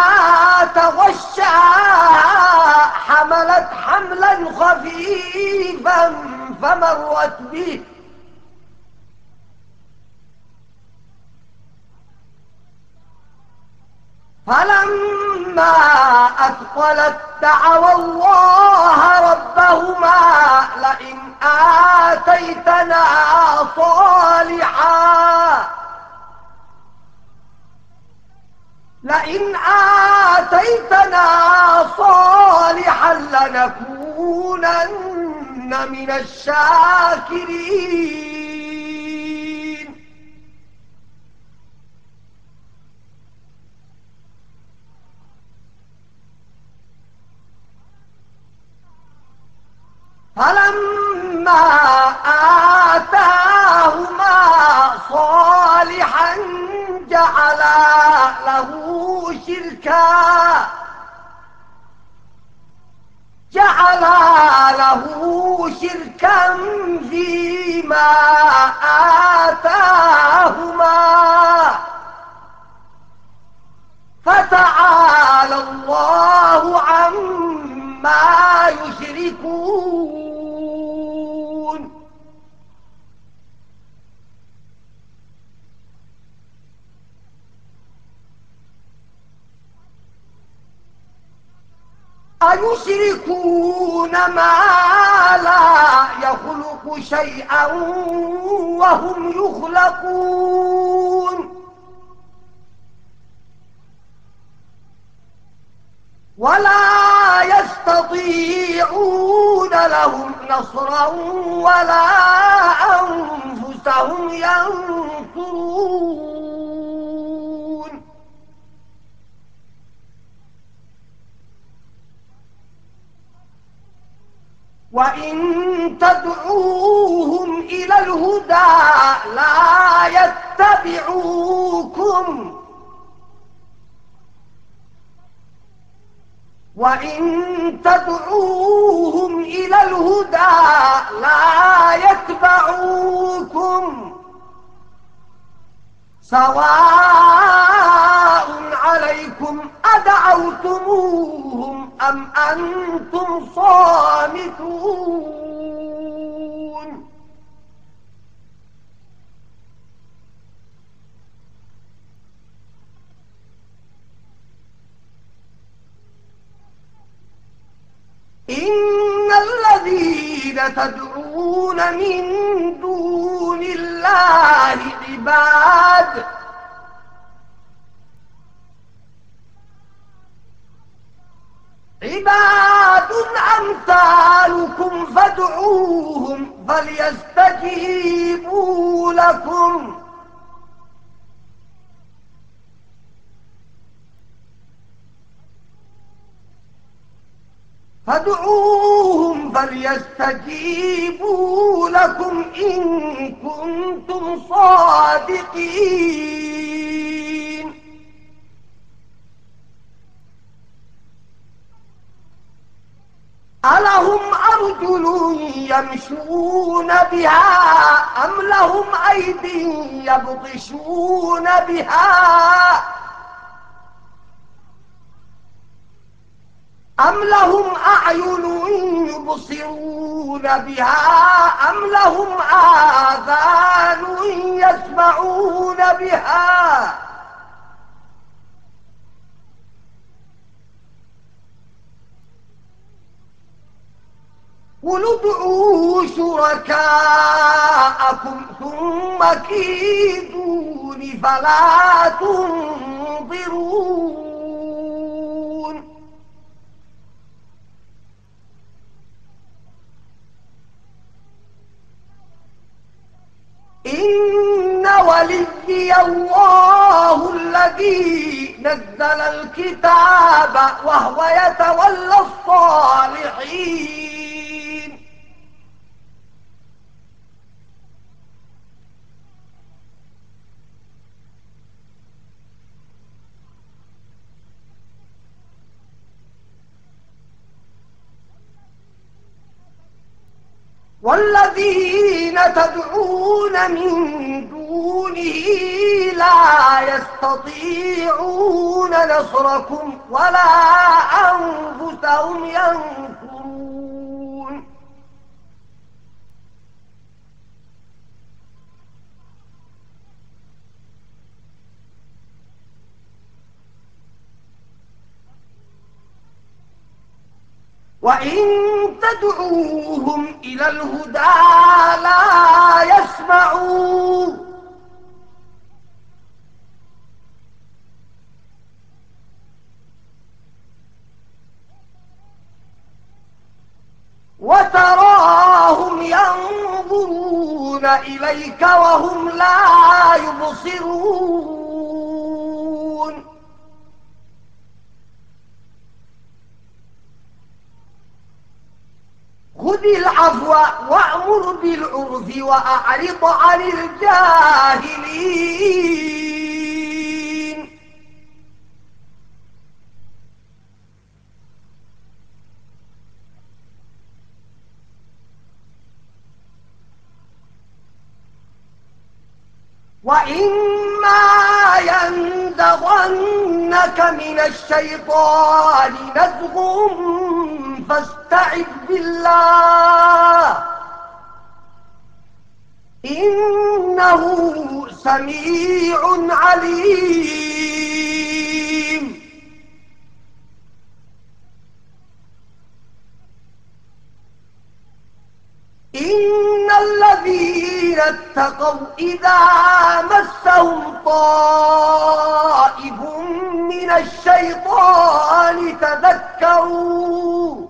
Speaker 1: تغشاها حملت حملا خفيفا فمرت به فلما أثقلت دعوا الله ربهما لئن آتيتنا صالحا لئن آتيتنا صالحا لنكونن من الشاكرين فلما آتاهما صالحا جعلا له شركا جعلا له شركا فيما آتاهما فتعالى الله عما يشركون أيشركون ما لا يخلق شيئا وهم يخلقون ولا يستطيعون لهم نصرا ولا أنفسهم ينصرون وإن تدعوهم إلى الهدى لا يتبعوكم وإن تدعوهم إلى الهدى لا يتبعوكم سواء عليكم أدعوتموهم أم أنتم صامتون إن الذين تدعون من دون الله عباد عباد أمثالكم فادعوهم فليستجيبوا لكم فادعوهم فليستجيبوا لكم إن كنتم صادقين ألهم أرجل يمشون بها أم لهم أيد يبطشون بها أم لهم أعين يبصرون بها أم لهم آذان يسمعون بها قل ادعوا شركاءكم ثم كيدون فلا تنظرون إن وليي الله الذي نزل الكتاب وهو يتولى الصالحين والذين تدعون من دونه لا يستطيعون نصركم ولا أنفسهم ينصرون وإن تدعوهم إلى الهدى لا يسمعوا وتراهم ينظرون إليك وهم لا يبصرون خذ العفو وأمر بالعرف وأعرض عن الجاهلين وإما ينزغنك من الشيطان نزغ فاستعذ بالله إنه سميع عليم إن الذين اتقوا إذا مسهم طائف من الشيطان تذكروا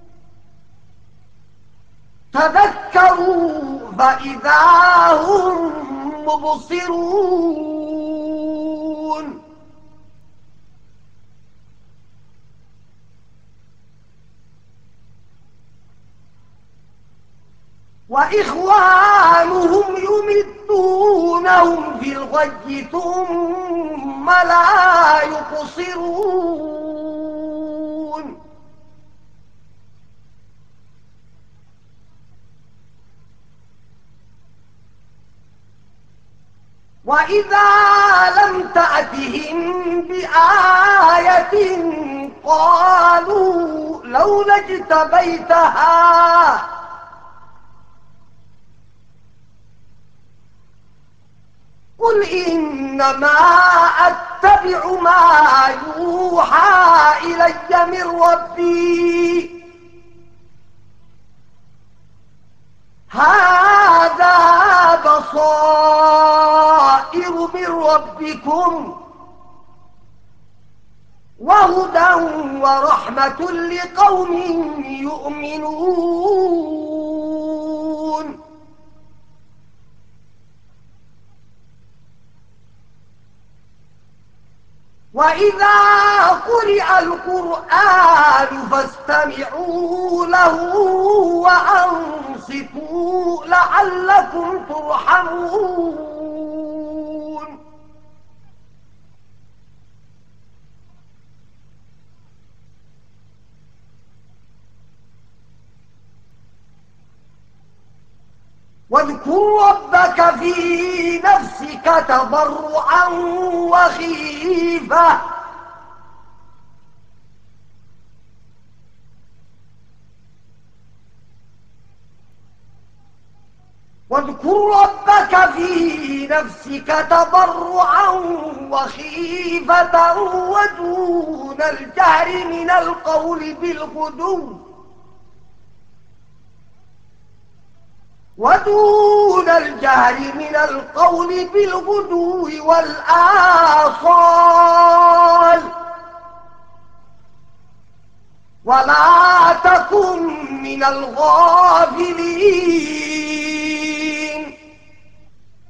Speaker 1: تذكروا فإذا هم مبصرون وإخوانهم يمدونهم في الغي ثم لا يقصرون وإذا لم تأتهم بآية قالوا لولا اجتبيتها قل إنما أتبع ما يوحى إلي من ربي هذا بصائر من ربكم وهدى ورحمة لقوم يؤمنون وإذا قرئ القرآن فاستمعوا له وأنصتوا لعلكم ترحمون واذكر ربك في نفسك تضرعا وخيفة واذكر ربك في نفسك تضرعا وخيفة ودون الجهر من القول بالغدو ودون الجهر من القول بالغدو والآصال ولا تكن من الغافلين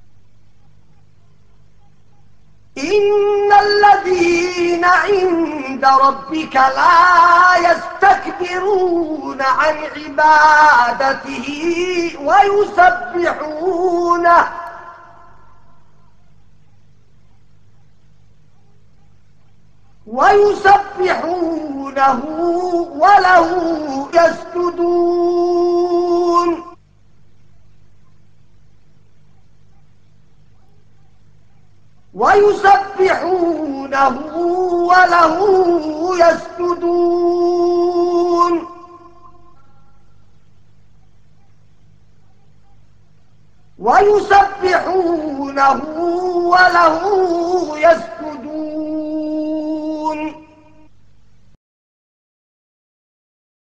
Speaker 1: إن الذين عند ربك لا يستكبرون عن عبادته ويسبحونه ويسبحونه وله يسجدون ويسبحونه وله يسجدون ويسبحونه وله يسجدون